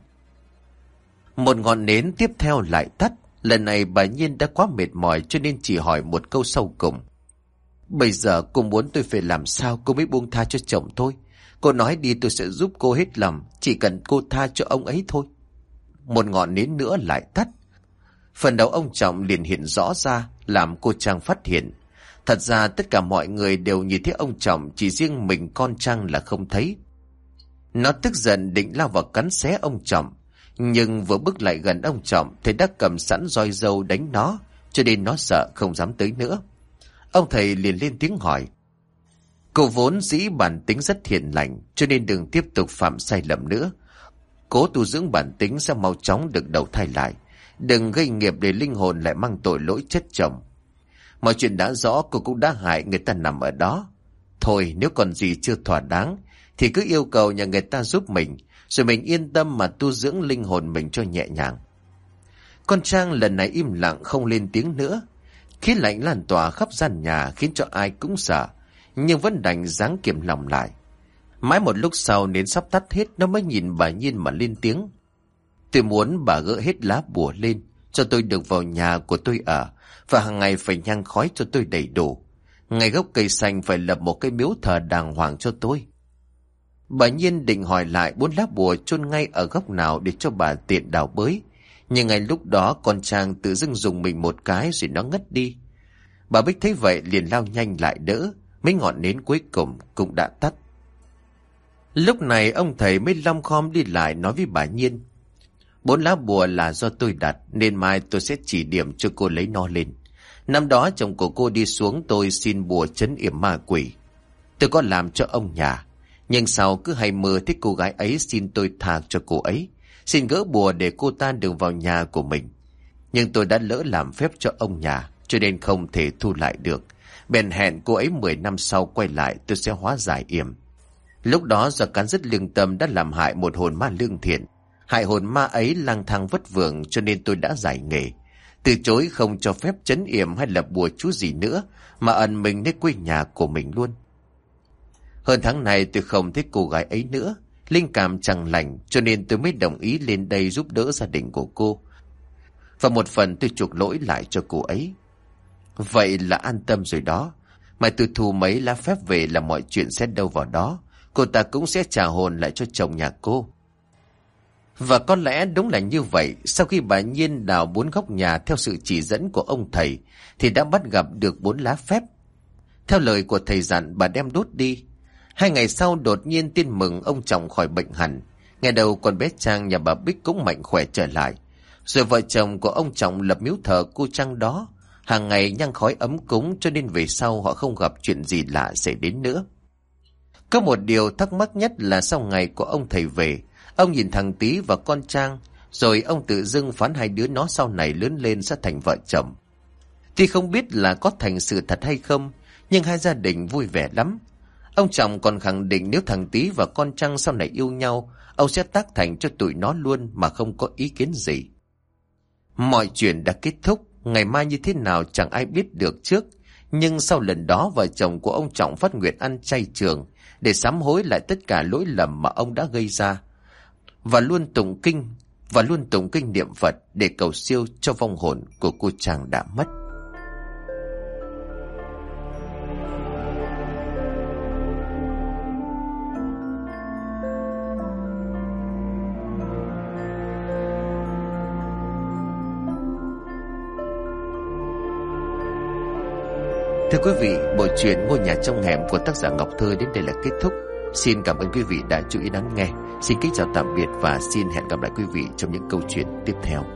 Một ngọn nến tiếp theo lại tắt. Lần này bà Nhiên đã quá mệt mỏi cho nên chỉ hỏi một câu sau cùng. Bây giờ cô muốn tôi phải làm sao cô mới buông tha cho chồng tôi? Cô nói đi tôi sẽ giúp cô hết lòng, chỉ cần cô tha cho ông ấy thôi. Một ngọn nến nữa lại tắt. Phần đầu ông Trọng liền hiện rõ ra, làm cô Trang phát hiện. Thật ra tất cả mọi người đều nhìn thấy ông Trọng, chỉ riêng mình con Trang là không thấy. Nó tức giận định lao vào cắn xé ông Trọng, nhưng vừa bước lại gần ông Trọng thì đã cầm sẵn roi râu đánh nó, cho nên nó sợ không dám tới nữa. Ông thầy liền lên tiếng hỏi: cô vốn dĩ bản tính rất hiền lành, cho nên đừng tiếp tục phạm sai lầm nữa. Cố tu dưỡng bản tính sẽ mau chóng được đầu thai lại. Đừng gây nghiệp để linh hồn lại mang tội lỗi chết chồng. Mọi chuyện đã rõ, cô cũng đã hại người ta nằm ở đó. Thôi, nếu còn gì chưa thỏa đáng thì cứ yêu cầu nhà người ta giúp mình, rồi mình yên tâm mà tu dưỡng linh hồn mình cho nhẹ nhàng. Con Trang lần này im lặng không lên tiếng nữa. Khí lạnh lan tỏa khắp gian nhà khiến cho ai cũng sợ, nhưng vẫn đành ráng kiềm lòng lại. Mãi một lúc sau nến sắp tắt hết, nó mới nhìn bà Nhiên mà lên tiếng: tôi muốn bà gỡ hết lá bùa lên, cho tôi được vào nhà của tôi ở, và hàng ngày phải nhang khói cho tôi đầy đủ. Ngay gốc cây xanh phải lập một cái miếu thờ đàng hoàng cho tôi. Bà Nhiên định hỏi lại 4 lá bùa chôn ngay ở góc nào để cho bà tiện đào bới, nhưng ngay lúc đó con Trang tự dưng dùng mình một cái rồi nó ngất đi. Bà Bích thấy vậy liền lao nhanh lại đỡ, mấy ngọn nến cuối cùng cũng đã tắt. Lúc này ông thầy mới lom khom đi lại nói với bà Nhiên: 4 lá bùa là do tôi đặt, nên mai tôi sẽ chỉ điểm cho cô lấy nó lên. Năm đó chồng của cô đi xuống tôi xin bùa trấn yểm ma quỷ. Tôi có làm cho ông nhà, nhưng sau cứ hay mơ thấy cô gái ấy xin tôi tha cho cô ấy, xin gỡ bùa để cô ta được vào nhà của mình. Nhưng tôi đã lỡ làm phép cho ông nhà, cho nên không thể thu lại được. Bèn hẹn cô ấy 10 năm sau quay lại tôi sẽ hóa giải yểm. Lúc đó do cắn rứt lương tâm đã làm hại một hồn ma lương thiện. Hại hồn ma ấy lang thang vất vưởng, cho nên tôi đã giải nghề, từ chối không cho phép trấn yểm hay là bùa chú gì nữa, mà ẩn mình đến quê nhà của mình luôn. Hơn tháng này tôi không thích cô gái ấy nữa, linh cảm chẳng lành, cho nên tôi mới đồng ý lên đây giúp đỡ gia đình của cô. Và một phần tôi chuộc lỗi lại cho cô ấy. Vậy là an tâm rồi đó. Mà tôi thu mấy lá phép về là mọi chuyện sẽ đâu vào đó. Cô ta cũng sẽ trả hồn lại cho chồng nhà cô. Và có lẽ đúng là như vậy. Sau khi bà Nhiên đào 4 góc nhà theo sự chỉ dẫn của ông thầy, thì đã bắt gặp được 4 lá phép. Theo lời của thầy dặn, bà đem đốt đi. 2 ngày sau đột nhiên tin mừng ông Trọng khỏi bệnh hẳn. Ngày đầu con bé Trang nhà bà Bích cũng mạnh khỏe trở lại. Rồi vợ chồng của ông Trọng lập miếu thờ cô Trang đó, hàng ngày nhang khói ấm cúng, cho nên về sau họ không gặp chuyện gì lạ xảy đến nữa. Có một điều thắc mắc nhất là sau ngày của ông thầy về, ông nhìn thằng Tý và con Trang, rồi ông tự dưng phán 2 đứa nó sau này lớn lên sẽ thành vợ chồng. Tuy không biết là có thành sự thật hay không, nhưng 2 gia đình vui vẻ lắm. Ông Trọng còn khẳng định nếu thằng Tý và con Trang sau này yêu nhau, ông sẽ tác thành cho tụi nó luôn mà không có ý kiến gì. Mọi chuyện đã kết thúc, ngày mai như thế nào chẳng ai biết được trước. Nhưng sau lần đó vợ chồng của ông Trọng phát nguyện ăn chay trường để sám hối lại tất cả lỗi lầm mà ông đã gây ra, và luôn tụng kinh niệm Phật để cầu siêu cho vong hồn của cô Trang đã mất. Thưa quý vị, bộ truyện Ngôi nhà trong hẻm của tác giả Ngọc Thơ đến đây là kết thúc. Xin cảm ơn quý vị đã chú ý lắng nghe. Xin kính chào tạm biệt và xin hẹn gặp lại quý vị trong những câu chuyện tiếp theo.